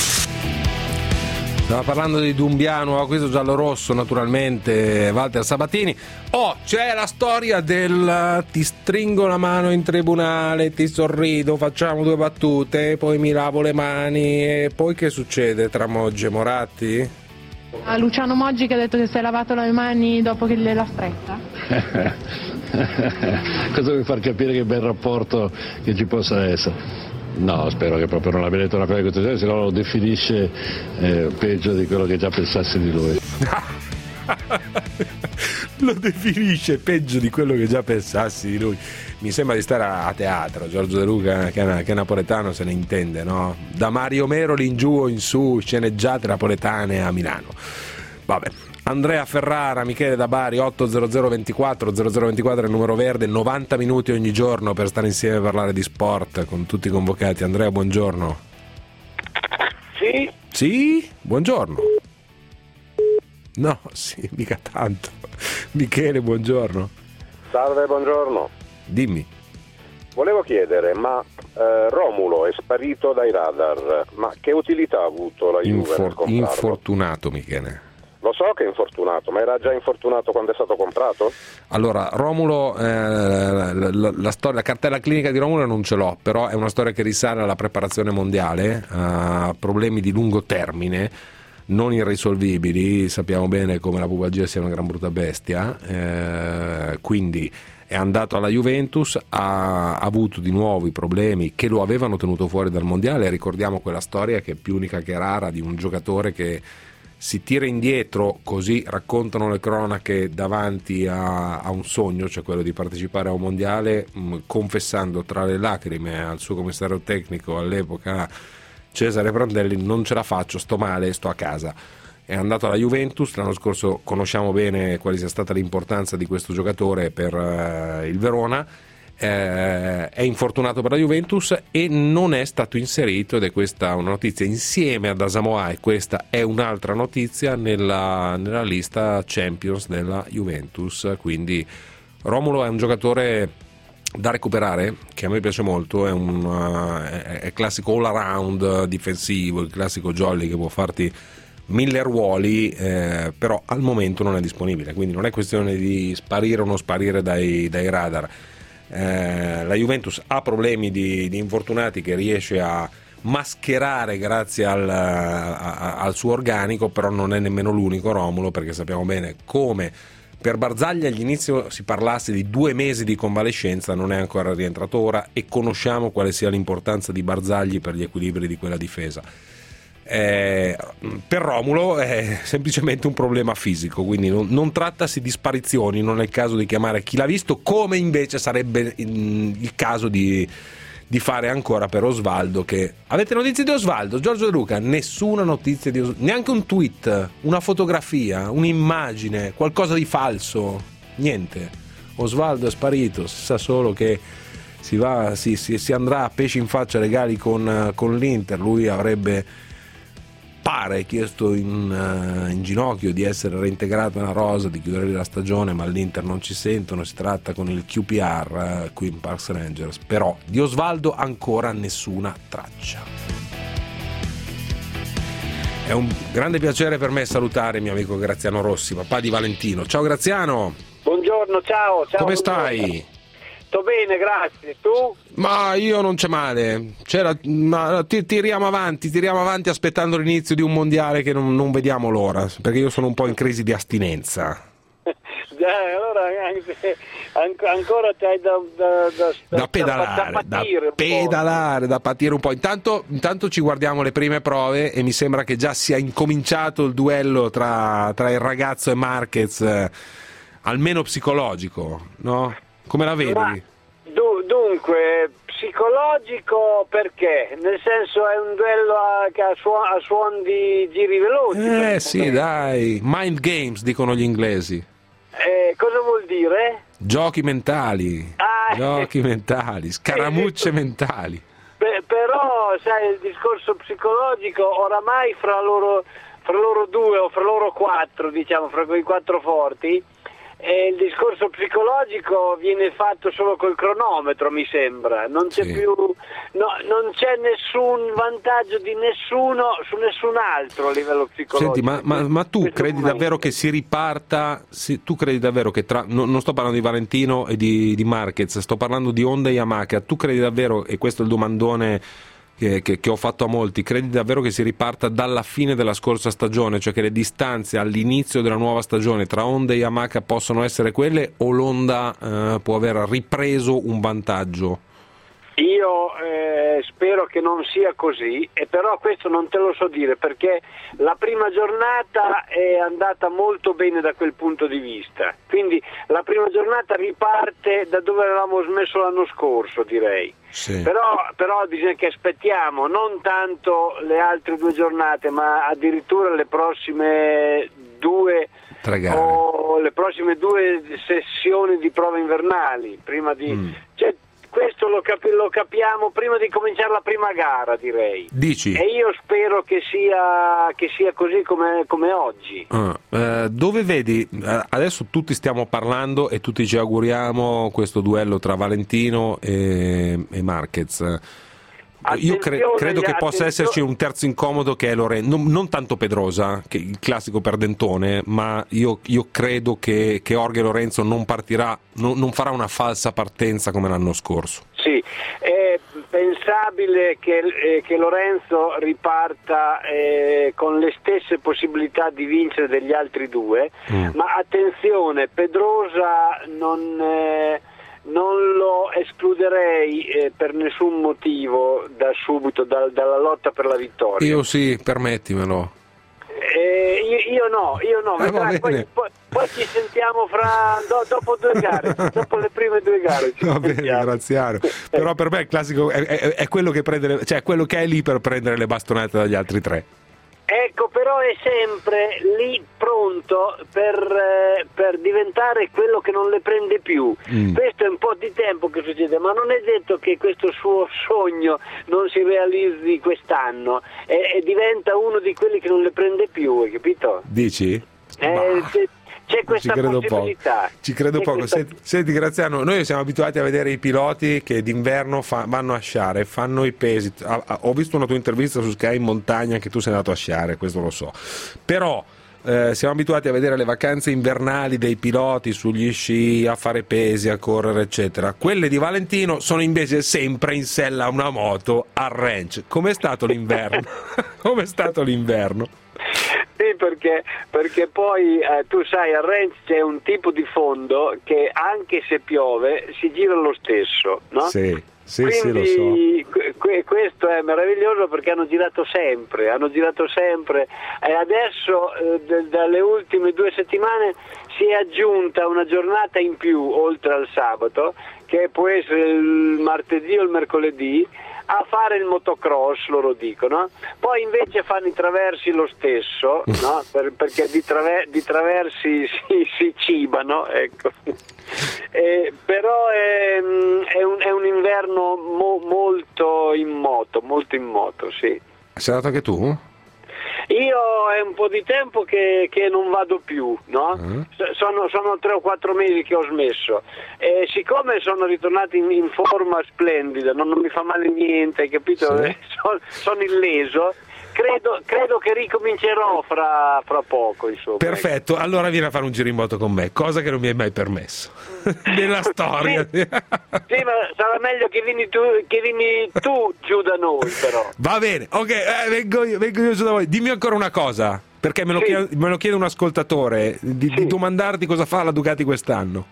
Stava parlando di Dumbiano, acquisto giallo-rosso naturalmente, Walter Sabatini. Oh, c'è la storia del ti stringo la mano in tribunale, ti sorrido, facciamo due battute, poi mi lavo le mani e poi che succede tra Moggi e Moratti? A Luciano Moggi che ha detto che si è lavato le mani dopo che gliel'ha stretta? Cosa vuoi far capire che bel rapporto che ci possa essere? No, spero che proprio non abbia detto una cosa di questo genere, se no lo definisce eh, peggio di quello che già pensassi di lui. Lo definisce peggio di quello che già pensassi di lui. Mi sembra di stare a teatro. Giorgio De Luca, che è, che è napoletano, se ne intende, no? Da Mario Meroli in giù o in su, sceneggiate napoletane a Milano. Vabbè. Andrea Ferrara, Michele da Bari, otto zero zero ventiquattro zero zero ventiquattro è il numero verde, novanta minuti ogni giorno per stare insieme e parlare di sport con tutti i convocati. Andrea, buongiorno. Sì? Sì? Buongiorno. No, sì, mica tanto. Michele, buongiorno. Salve, buongiorno. Dimmi. Volevo chiedere, ma eh, Romulo è sparito dai radar, ma che utilità ha avuto la Juve nel Infor- comprarlo? infortunato, Michele. Lo so che è infortunato, ma era già infortunato quando è stato comprato? Allora, Romulo, eh, la, la, la, storia, la cartella clinica di Romulo non ce l'ho, però è una storia che risale alla preparazione mondiale, a problemi di lungo termine, non irrisolvibili. Sappiamo bene come la pubalgia sia una gran brutta bestia, eh, quindi è andato alla Juventus, ha avuto di nuovo i problemi che lo avevano tenuto fuori dal mondiale. Ricordiamo quella storia che è più unica che rara, di un giocatore che si tira indietro, così raccontano le cronache, davanti a, a un sogno, cioè quello di partecipare a un mondiale, mh, confessando tra le lacrime al suo commissario tecnico all'epoca, Cesare Prandelli: non ce la faccio, sto male, sto a casa. è andato alla Juventus, l'anno scorso conosciamo bene quale sia stata l'importanza di questo giocatore per uh, il Verona, eh, è infortunato per la Juventus e non è stato inserito, ed è questa una notizia insieme ad Asamoah, e questa è un'altra notizia nella, nella lista Champions della Juventus. Quindi Romulo è un giocatore da recuperare, che a me piace molto, è un uh, è, è classico all around difensivo, il classico jolly che può farti mille ruoli, eh, però al momento non è disponibile, quindi non è questione di sparire o non sparire dai, dai radar. Eh, la Juventus ha problemi di, di infortunati che riesce a mascherare grazie al, a, al suo organico, però non è nemmeno l'unico Romulo, perché sappiamo bene come per Barzagli all'inizio si parlasse di due mesi di convalescenza, non è ancora rientrato ora, e conosciamo quale sia l'importanza di Barzagli per gli equilibri di quella difesa. Eh, per Romulo è semplicemente un problema fisico, quindi non, non trattasi di sparizioni, non è il caso di chiamare chi l'ha visto, come invece sarebbe in, il caso di, di fare ancora per Osvaldo. Che avete notizie di Osvaldo? Giorgio De Luca? Nessuna notizia di Osvaldo, neanche un tweet, una fotografia, un'immagine, qualcosa di falso, niente. Osvaldo è sparito, si sa solo che si, va, si, si, si andrà a pesci in faccia legali con, con l'Inter. Lui avrebbe, pare, chiesto in, uh, in ginocchio di essere reintegrato nella rosa, di chiudere la stagione, ma all'Inter non ci sentono, si tratta con il Q P R uh, qui in Parks Rangers. Però di Osvaldo ancora nessuna traccia. È un grande piacere per me salutare il mio amico Graziano Rossi, papà di Valentino. Ciao Graziano. Buongiorno, ciao, ciao. Come stai? Sto bene, grazie. Tu? Ma io non c'è male. C'era, ma tiriamo avanti, tiriamo avanti aspettando l'inizio di un mondiale che non, non vediamo l'ora, perché io sono un po' in crisi di astinenza. Dai, allora anche, ancora c'hai da, da, da, da pedalare, da, da pedalare, da patire un po'. Intanto, intanto ci guardiamo le prime prove e mi sembra che già sia incominciato il duello tra, tra il ragazzo e Marquez, eh, almeno psicologico, no? Come la vedi? Ma, du, dunque, psicologico perché? Nel senso è un duello a, a, suon, a suon di giri veloci. Eh sì, dai, mind games dicono gli inglesi. Eh, cosa vuol dire? Giochi mentali, ah, giochi mentali, scaramucce eh, mentali. Beh, però, sai, il discorso psicologico oramai fra loro, fra loro due o fra loro quattro, diciamo, fra quei quattro forti, e il discorso psicologico viene fatto solo col cronometro, mi sembra. Non c'è sì. più, no, non c'è nessun vantaggio di nessuno su nessun altro a livello psicologico. Senti, ma, ma, ma tu credi momento. davvero che si riparta? Si, tu credi davvero che tra, no, non sto parlando di Valentino e di, di Marquez, sto parlando di Honda e Yamaha. Tu credi davvero, e questo è il domandone Che, che, che ho fatto a molti, credi davvero che si riparta dalla fine della scorsa stagione, cioè che le distanze all'inizio della nuova stagione tra Honda e Yamaha possono essere quelle, o l'Honda eh, può aver ripreso un vantaggio? Io eh, spero che non sia così, e però questo non te lo so dire, perché la prima giornata è andata molto bene da quel punto di vista, quindi la prima giornata riparte da dove avevamo smesso l'anno scorso, direi. Sì. Però, però bisogna che aspettiamo non tanto le altre due giornate, ma addirittura le prossime due o le prossime due sessioni di prove invernali prima di mm. cioè, questo lo, capi- lo capiamo prima di cominciare la prima gara, direi. Dici? E io spero che sia, che sia così come, come oggi. Ah, eh, dove vedi, adesso tutti stiamo parlando e tutti ci auguriamo questo duello tra Valentino e, e Marquez. Io cre- credo che possa esserci un terzo incomodo, che è Lorenzo, non, non tanto Pedrosa, che il classico perdentone, ma io, io credo che, che Jorge Lorenzo non partirà, non, non farà una falsa partenza come l'anno scorso. Sì, è pensabile che, eh, che Lorenzo riparta eh, con le stesse possibilità di vincere degli altri due, mm. ma attenzione, Pedrosa non... Eh, non lo escluderei eh, per nessun motivo da subito da, dalla lotta per la vittoria. Io sì, permettimelo. Eh, io, io no, io no. Eh, Vedrai, poi, poi, poi ci sentiamo fra do, dopo due gare, dopo le prime due gare. Ci Va bene, Graziano. Però per me il classico è, è, è quello che prende, le, cioè quello che è lì per prendere le bastonate dagli altri tre. Ecco, però è sempre lì pronto per, eh, per diventare quello che non le prende più. Mm. Questo è un po' di tempo che succede, ma non è detto che questo suo sogno non si realizzi quest'anno e, e diventa uno di quelli che non le prende più, hai capito? Dici? Eh, c'è, c'è questa Ci credo possibilità. Poco. Ci credo c'è poco. Questa... Senti, senti, Graziano, noi siamo abituati a vedere i piloti che d'inverno fa, vanno a sciare, fanno i pesi. Ah, ah, ho visto una tua intervista su Sky in montagna che tu sei andato a sciare, questo lo so. Però eh, siamo abituati a vedere le vacanze invernali dei piloti sugli sci, a fare pesi, a correre, eccetera. Quelle di Valentino sono invece sempre in sella a una moto al ranch. Com'è stato l'inverno? Com'è stato l'inverno? Sì, perché, perché poi eh, tu sai, al ranch c'è un tipo di fondo che anche se piove si gira lo stesso, no? Sì, sì, Quindi, sì, lo so. que- questo è meraviglioso perché hanno girato sempre, hanno girato sempre e adesso eh, d- dalle ultime due settimane si è aggiunta una giornata in più oltre al sabato, che può essere il martedì o il mercoledì, a fare il motocross, loro dicono. Poi invece fanno i traversi lo stesso, no? per, perché di, traver- di traversi si, si cibano, ecco. Eh, però è, è, un, è un inverno mo- molto in moto, molto in moto, sì. Sei andato anche tu? Io è un po' di tempo che, che non vado più, no? Mm. Sono, sono tre o quattro mesi che ho smesso e siccome sono ritornato in, in forma splendida, non, non mi fa male niente, capito? Sì. Sono, sono illeso. Credo, credo che ricomincerò fra, fra poco, insomma. Perfetto, allora vieni a fare un giro in moto con me, cosa che non mi hai mai permesso nella storia. Sì, sì, ma sarà meglio che vieni tu, che vieni tu giù da noi, però. Va bene, ok, eh, vengo, io, vengo io giù da voi. Dimmi ancora una cosa, perché me lo, sì. chiede, me lo chiede un ascoltatore, di, sì. di domandarti cosa fa la Ducati quest'anno.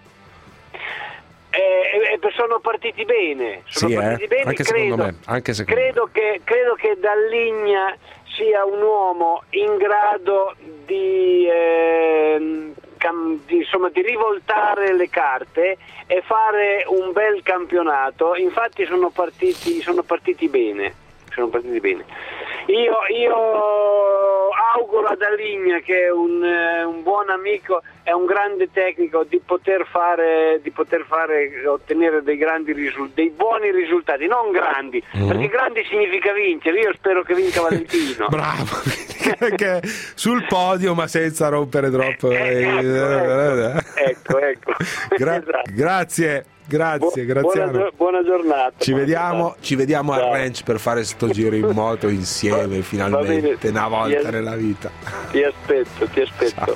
Eh, eh, sono partiti bene, sono sì, partiti eh? bene. Anche credo, secondo me, anche secondo credo, me. Che, credo che Dalligna sia un uomo in grado di, eh, cam, di, insomma, di rivoltare le carte e fare un bel campionato. Infatti sono partiti, sono partiti bene, sono partiti bene. Io, io auguro a Dalligna, che è un, eh, un buon amico, è un grande tecnico, di poter fare, di poter fare ottenere dei grandi risultati, dei buoni risultati, non grandi, mm-hmm. perché grandi significa vincere. Io spero che vinca Valentino. Bravo, perché sul podio, ma senza rompere troppo. Eh, ecco, ecco, ecco, ecco. Gra- esatto. Grazie. Grazie, Bu- Graziano. Buona, buona giornata. Ci buona vediamo, giornata. ci vediamo al ranch per fare sto giro in moto insieme, Va, finalmente, una volta ti nella vita. Ti aspetto, ti aspetto.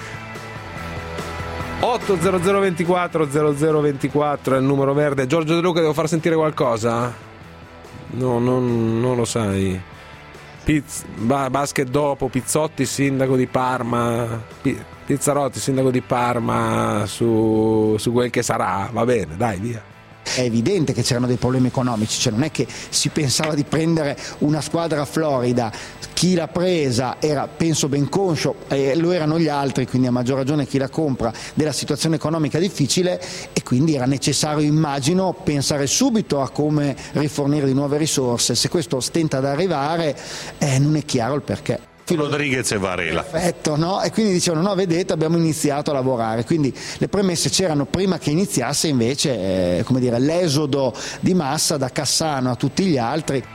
otto zero zero ventiquattro zero zero ventiquattro è il numero verde. Giorgio De Luca, devo far sentire qualcosa? No, non, non lo sai. Piz, ba, basket dopo, Pizzotti, sindaco di Parma. Pi, Pizzarotti, sindaco di Parma, su, su quel che sarà, va bene, dai, via. È evidente che c'erano dei problemi economici, cioè non è che si pensava di prendere una squadra florida, chi l'ha presa era, penso, ben conscio, e lo erano gli altri, quindi a maggior ragione chi la compra, della situazione economica difficile, e quindi era necessario, immagino, pensare subito a come rifornire di nuove risorse. Se questo stenta ad arrivare, eh, non è chiaro il perché. Rodriguez e Varela. Perfetto, no? E quindi dicevano: no, vedete, abbiamo iniziato a lavorare. Quindi le premesse c'erano prima che iniziasse, invece, eh, come dire, l'esodo di massa da Cassano a tutti gli altri.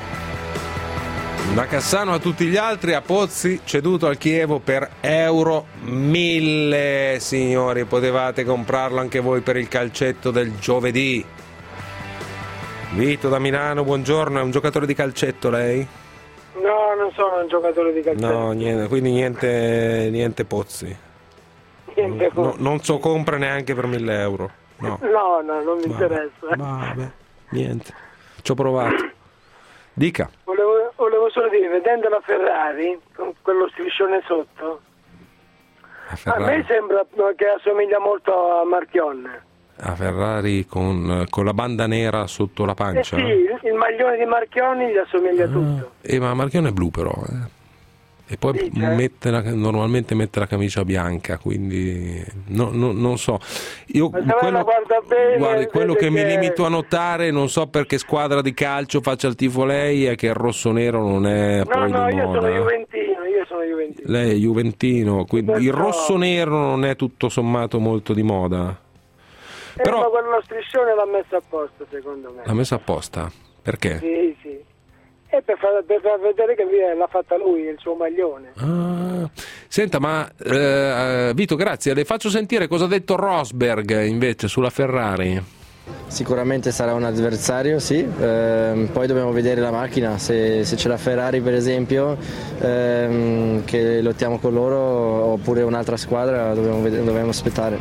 Da Cassano a tutti gli altri, a Pozzi ceduto al Chievo per euro mille, signori, potevate comprarlo anche voi per il calcetto del giovedì. Vito da Milano, buongiorno, è un giocatore di calcetto lei? No, non sono un giocatore di calcetto. No, niente, quindi niente, niente Pozzi. Niente no, non so compra neanche per mille euro. No, no, no non mi vabbè, interessa. Vabbè, niente, ci ho provato. Dica. Volevo, volevo solo dire, vedendo la Ferrari con quello striscione sotto, a me sembra che assomiglia molto a Marchionne. A Ferrari con, con la banda nera sotto la pancia? Eh sì, il maglione di Marchionni gli assomiglia ah, tutto. Eh, ma Marchione è blu però, eh. E poi sì, mette la, normalmente mette la camicia bianca, quindi no, no, non so. Io quello, bene, guardi, quello che, che mi limito a notare, non so per che squadra di calcio faccia il tifo lei, è che il rosso-nero non è no, poi no, di io moda. sono juventino, io sono juventino. Lei è juventino, quindi il rosso-nero non è tutto sommato molto di moda. Eh, Però ma quella striscione l'ha messa apposta, secondo me. l'ha messa apposta, perché? Sì, sì. E per far, per far vedere che l'ha fatta lui, il suo maglione. Ah. Senta, ma eh, Vito, grazie, le faccio sentire cosa ha detto Rosberg invece sulla Ferrari. Sicuramente sarà un avversario, sì, ehm, poi dobbiamo vedere la macchina, se, se c'è la Ferrari per esempio, ehm, che lottiamo con loro, oppure un'altra squadra, dobbiamo, vedere, dobbiamo aspettare.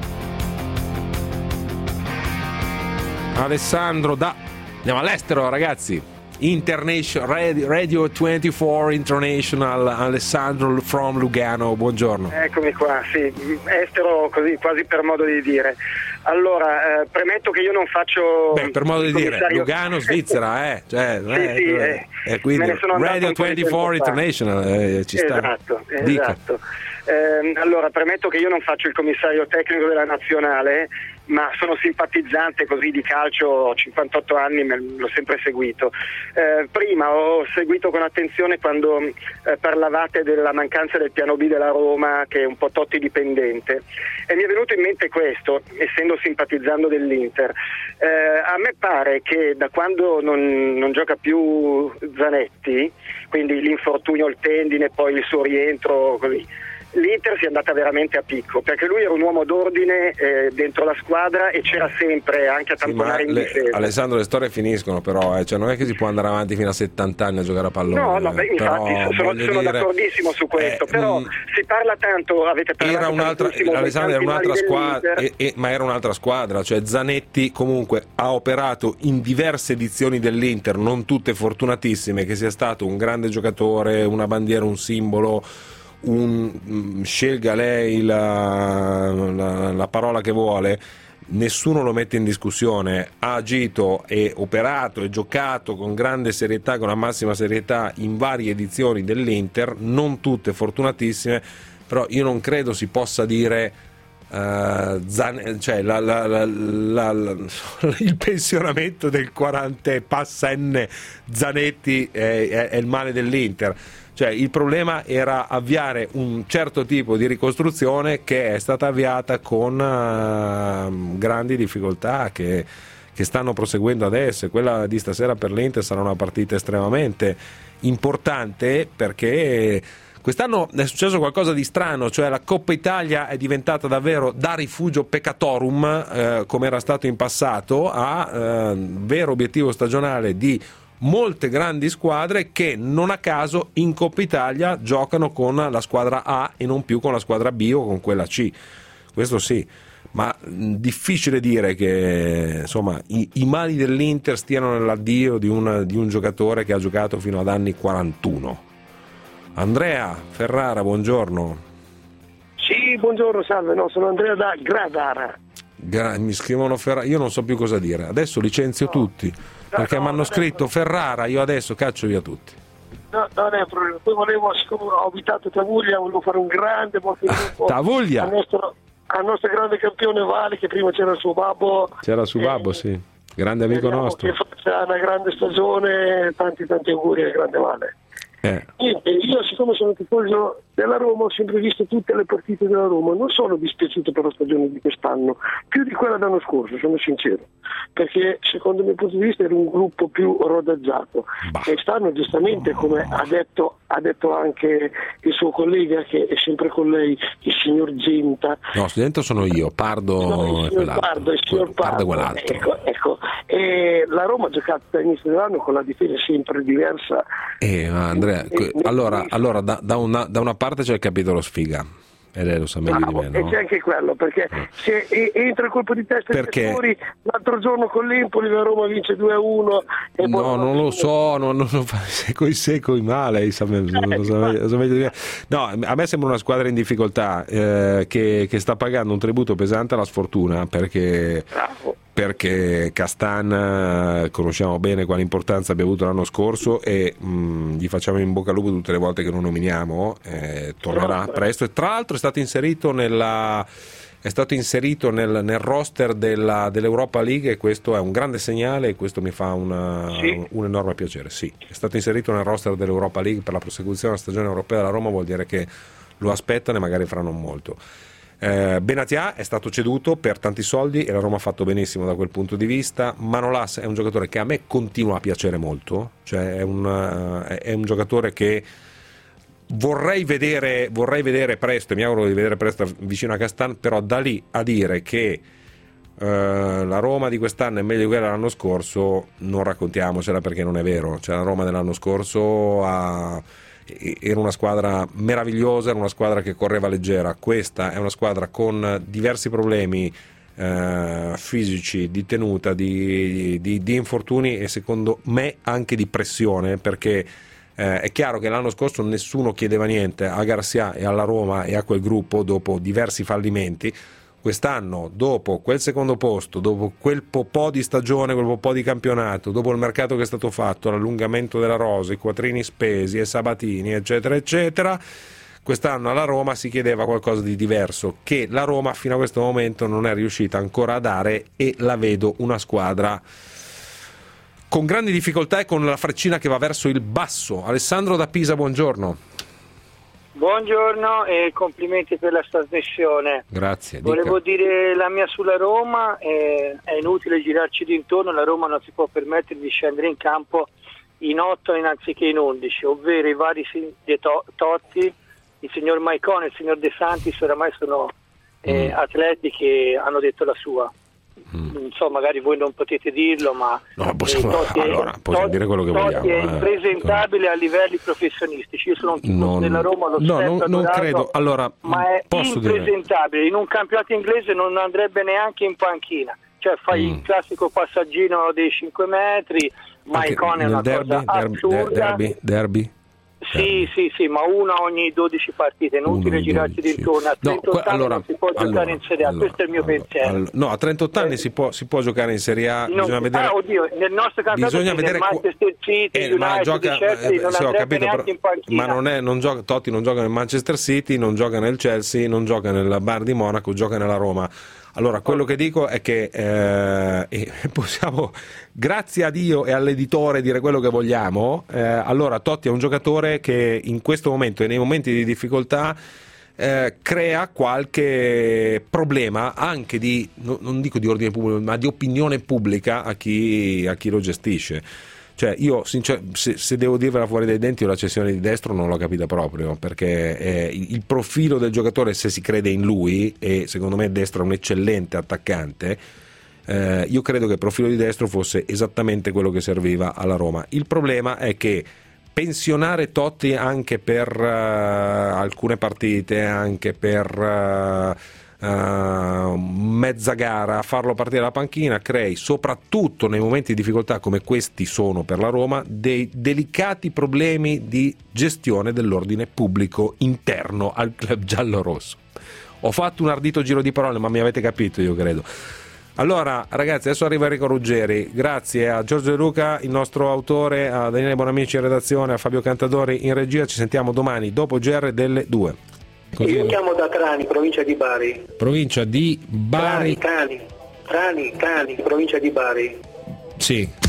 Alessandro da... andiamo all'estero, ragazzi. International Radio, Radio ventiquattro International, Alessandro from Lugano, buongiorno. Eccomi qua, sì, estero così quasi per modo di dire. Allora, eh, premetto che io non faccio... Beh, per modo di dire, Lugano, Svizzera, eh, cioè, sì, eh, sì, eh, eh, eh, quindi Radio ventiquattro International, eh, ci sta. Esatto, Dica. esatto. Eh, allora, premetto che io non faccio il commissario tecnico della nazionale, ma sono simpatizzante così di calcio, ho cinquantotto anni, me l'ho sempre seguito. Eh, prima ho seguito con attenzione quando eh, parlavate della mancanza del piano B della Roma, che è un po' Totti dipendente, e mi è venuto in mente questo, essendo simpatizzando dell'Inter. Eh, a me pare che da quando non, non gioca più Zanetti, quindi l'infortunio al tendine, poi il suo rientro, così, l'Inter si è andata veramente a picco, perché lui era un uomo d'ordine eh, dentro la squadra e c'era sempre anche a tamponare Sì, in le, difesa. Alessandro, le storie finiscono però, eh, cioè non è che si può andare avanti fino a settanta anni a giocare a pallone. No, no, beh, però, infatti sono, sono dire, d'accordissimo su questo, eh, però mh, si parla tanto, avete parlato era un'altra, Alessandro, era un'altra squadra, e, e, ma era un'altra squadra, cioè Zanetti comunque ha operato in diverse edizioni dell'Inter, non tutte fortunatissime, che sia stato un grande giocatore, una bandiera, un simbolo, un, scelga lei la, la, la parola che vuole, nessuno lo mette in discussione, ha agito e operato e giocato con grande serietà, con la massima serietà in varie edizioni dell'Inter, non tutte fortunatissime, però io non credo si possa dire uh, Zan- cioè la, la, la, la, la, il pensionamento del quaranta passenne Zanetti è, è, è il male dell'Inter. Cioè il problema era avviare un certo tipo di ricostruzione che è stata avviata con uh, grandi difficoltà che, che stanno proseguendo adesso, e quella di stasera per l'Inter sarà una partita estremamente importante, perché quest'anno è successo qualcosa di strano, cioè la Coppa Italia è diventata davvero da rifugio peccatorum, eh, come era stato in passato, a eh, vero obiettivo stagionale di molte grandi squadre che non a caso in Coppa Italia giocano con la squadra A e non più con la squadra B o con quella C. Questo sì, ma mh, difficile dire che insomma i, i mali dell'Inter stiano nell'addio di un, di un giocatore che ha giocato fino ad anni quarantuno. Andrea Ferrara, buongiorno. Sì, buongiorno, salve, no, sono Andrea da Gradara. Gra- mi scrivono Ferrara, io non so più cosa dire, adesso licenzio no. tutti. Perché no, mi hanno scritto Ferrara, io adesso caccio via tutti. No, non è un problema. Poi volevo, siccome ho abitato a Tavuglia, volevo fare un grande bocca in lupo Tavuglia? al nostro, al nostro grande campione Vali, che prima c'era il suo babbo. C'era il suo babbo, eh, sì. Grande amico nostro. Che faccia una grande stagione, tanti tanti auguri al grande Vale. Eh. Niente, io siccome sono tifoso della Roma ho sempre visto tutte le partite della Roma, non sono dispiaciuto per la stagione di quest'anno, più di quella dell'anno scorso, sono sincero, perché secondo il mio punto di vista era un gruppo più rodeggiato. E stanno giustamente, come ha detto, ha detto anche il suo collega che è sempre con lei, il signor Genta. No, Genta sono io, Pardo no, e quell'altro. Pardo, il signor Pardo, Pardo quell'altro. Ecco, ecco. E la Roma ha giocato dall'inizio dell'anno con la difesa sempre diversa. Eh, ma Andrea, e, allora, allora da, da, una, da una parte c'è il capitolo sfiga, e lei lo sa meglio Bravo, di me, no? E c'è anche quello, perché se entra il colpo di testa perché? fuori, l'altro giorno con l'Empoli la Roma vince due a uno e no, poi non lo so, non, non, non, se coi se coi male, sa meglio, lo sa meglio, lo sa meglio di me. No, a me sembra una squadra in difficoltà, eh, che, che sta pagando un tributo pesante alla sfortuna, perché Bravo. perché Castan conosciamo bene quale importanza abbia avuto l'anno scorso e mh, gli facciamo in bocca al lupo tutte le volte che non nominiamo, eh, tornerà presto, e tra l'altro è stato inserito nella è stato inserito nel, nel roster della, dell'Europa League, e questo è un grande segnale e questo mi fa una, sì. un, un enorme piacere. Sì, è stato inserito nel roster dell'Europa League per la prosecuzione della stagione europea della Roma, vuol dire che lo aspettano e magari fra non molto. Eh, Benatia è stato ceduto per tanti soldi e la Roma ha fatto benissimo da quel punto di vista. Manolas è un giocatore che a me continua a piacere molto, cioè è un, uh, è un giocatore che vorrei vedere, vorrei vedere presto, e mi auguro di vedere presto vicino a Castan, però da lì a dire che uh, la Roma di quest'anno è meglio di quella dell'anno scorso, non raccontiamocela, perché non è vero. Cioè, la Roma dell'anno scorso ha era una squadra meravigliosa, era una squadra che correva leggera. Questa è una squadra con diversi problemi eh, fisici, di tenuta, di, di, di infortuni e secondo me anche di pressione, perché eh, è chiaro che l'anno scorso nessuno chiedeva niente a Garcia e alla Roma e a quel gruppo dopo diversi fallimenti. Quest'anno, dopo quel secondo posto, dopo quel po' di stagione, quel po' di campionato, dopo il mercato che è stato fatto, l'allungamento della rosa, i quattrini spesi e Sabatini, eccetera, eccetera, quest'anno alla Roma si chiedeva qualcosa di diverso, che la Roma fino a questo momento non è riuscita ancora a dare, e la vedo una squadra con grandi difficoltà e con la freccina che va verso il basso. Alessandro da Pisa, buongiorno. Buongiorno e complimenti per la trasmissione. Grazie. Volevo dica. dire la mia sulla Roma, eh, è inutile girarci d'intorno, la Roma non si può permettere di scendere in campo in otto anziché in undici, ovvero i vari De Totti, il signor Maicon e il signor De Santis oramai sono eh, mm. atleti che hanno detto la sua. Mm. Non so, magari voi non potete dirlo, ma no, possiamo, eh, Totti, allora, possiamo Totti, dire quello che Totti vogliamo. è eh. impresentabile a livelli professionistici. Io sono un tipo non, della Roma, lo no, stesso non, non adorato, credo. Allora, ma è posso impresentabile. dire? In un campionato inglese non andrebbe neanche in panchina. Cioè fai Mm. il classico passaggino dei cinque metri, Maicon è una derby, cosa derby, assurda. derby, derby. Sì, sì, sì, ma una ogni dodici partite, inutile girarci dintorno. A trentotto No, que- allora, anni non si può allora, giocare in Serie A, allora, questo è il mio allora, pensiero. allora, no, a trentotto anni si può, si può giocare in Serie A, Non- bisogna vedere. ah, oddio, nel nostro campionato Bisogna sì, vedere nel Manchester City, eh, United, ma gioca, Chelsea, eh, non sì, ho andrebbe capito, neanche però- in panchina. ma non è, non gioca, Totti non gioca nel Manchester City, non gioca nel Chelsea, non gioca nel Bayern di Monaco, gioca nella Roma. Allora, quello che dico è che eh, e possiamo, grazie a Dio e all'editore, dire quello che vogliamo. Eh, allora, Totti è un giocatore che in questo momento e nei momenti di difficoltà eh, crea qualche problema anche di, no, non dico di ordine pubblico, ma di opinione pubblica a chi, a chi lo gestisce. Cioè, io sincer- se, se devo dirvela fuori dai denti, io la cessione di Destro non l'ho capita proprio, perché eh, il profilo del giocatore, se si crede in lui, e secondo me Destro è un eccellente attaccante, eh, io credo che il profilo di Destro fosse esattamente quello che serviva alla Roma. Il problema è che pensionare Totti anche per uh, alcune partite, anche per uh, Uh, mezza gara, farlo partire dalla panchina, crei, soprattutto nei momenti di difficoltà come questi sono per la Roma, dei delicati problemi di gestione dell'ordine pubblico interno al club giallorosso. Ho fatto un ardito giro di parole, ma mi avete capito, io credo. Allora ragazzi, adesso arriva Enrico Ruggeri, grazie a Giorgio De Luca, il nostro autore, a Daniele Bonamici in redazione, a Fabio Cantadori in regia. Ci sentiamo domani dopo G R delle due. Così. Io chiamo da Trani, provincia di Bari. Provincia di Bari. Trani, Trani, Trani, Trani, provincia di Bari. Sì.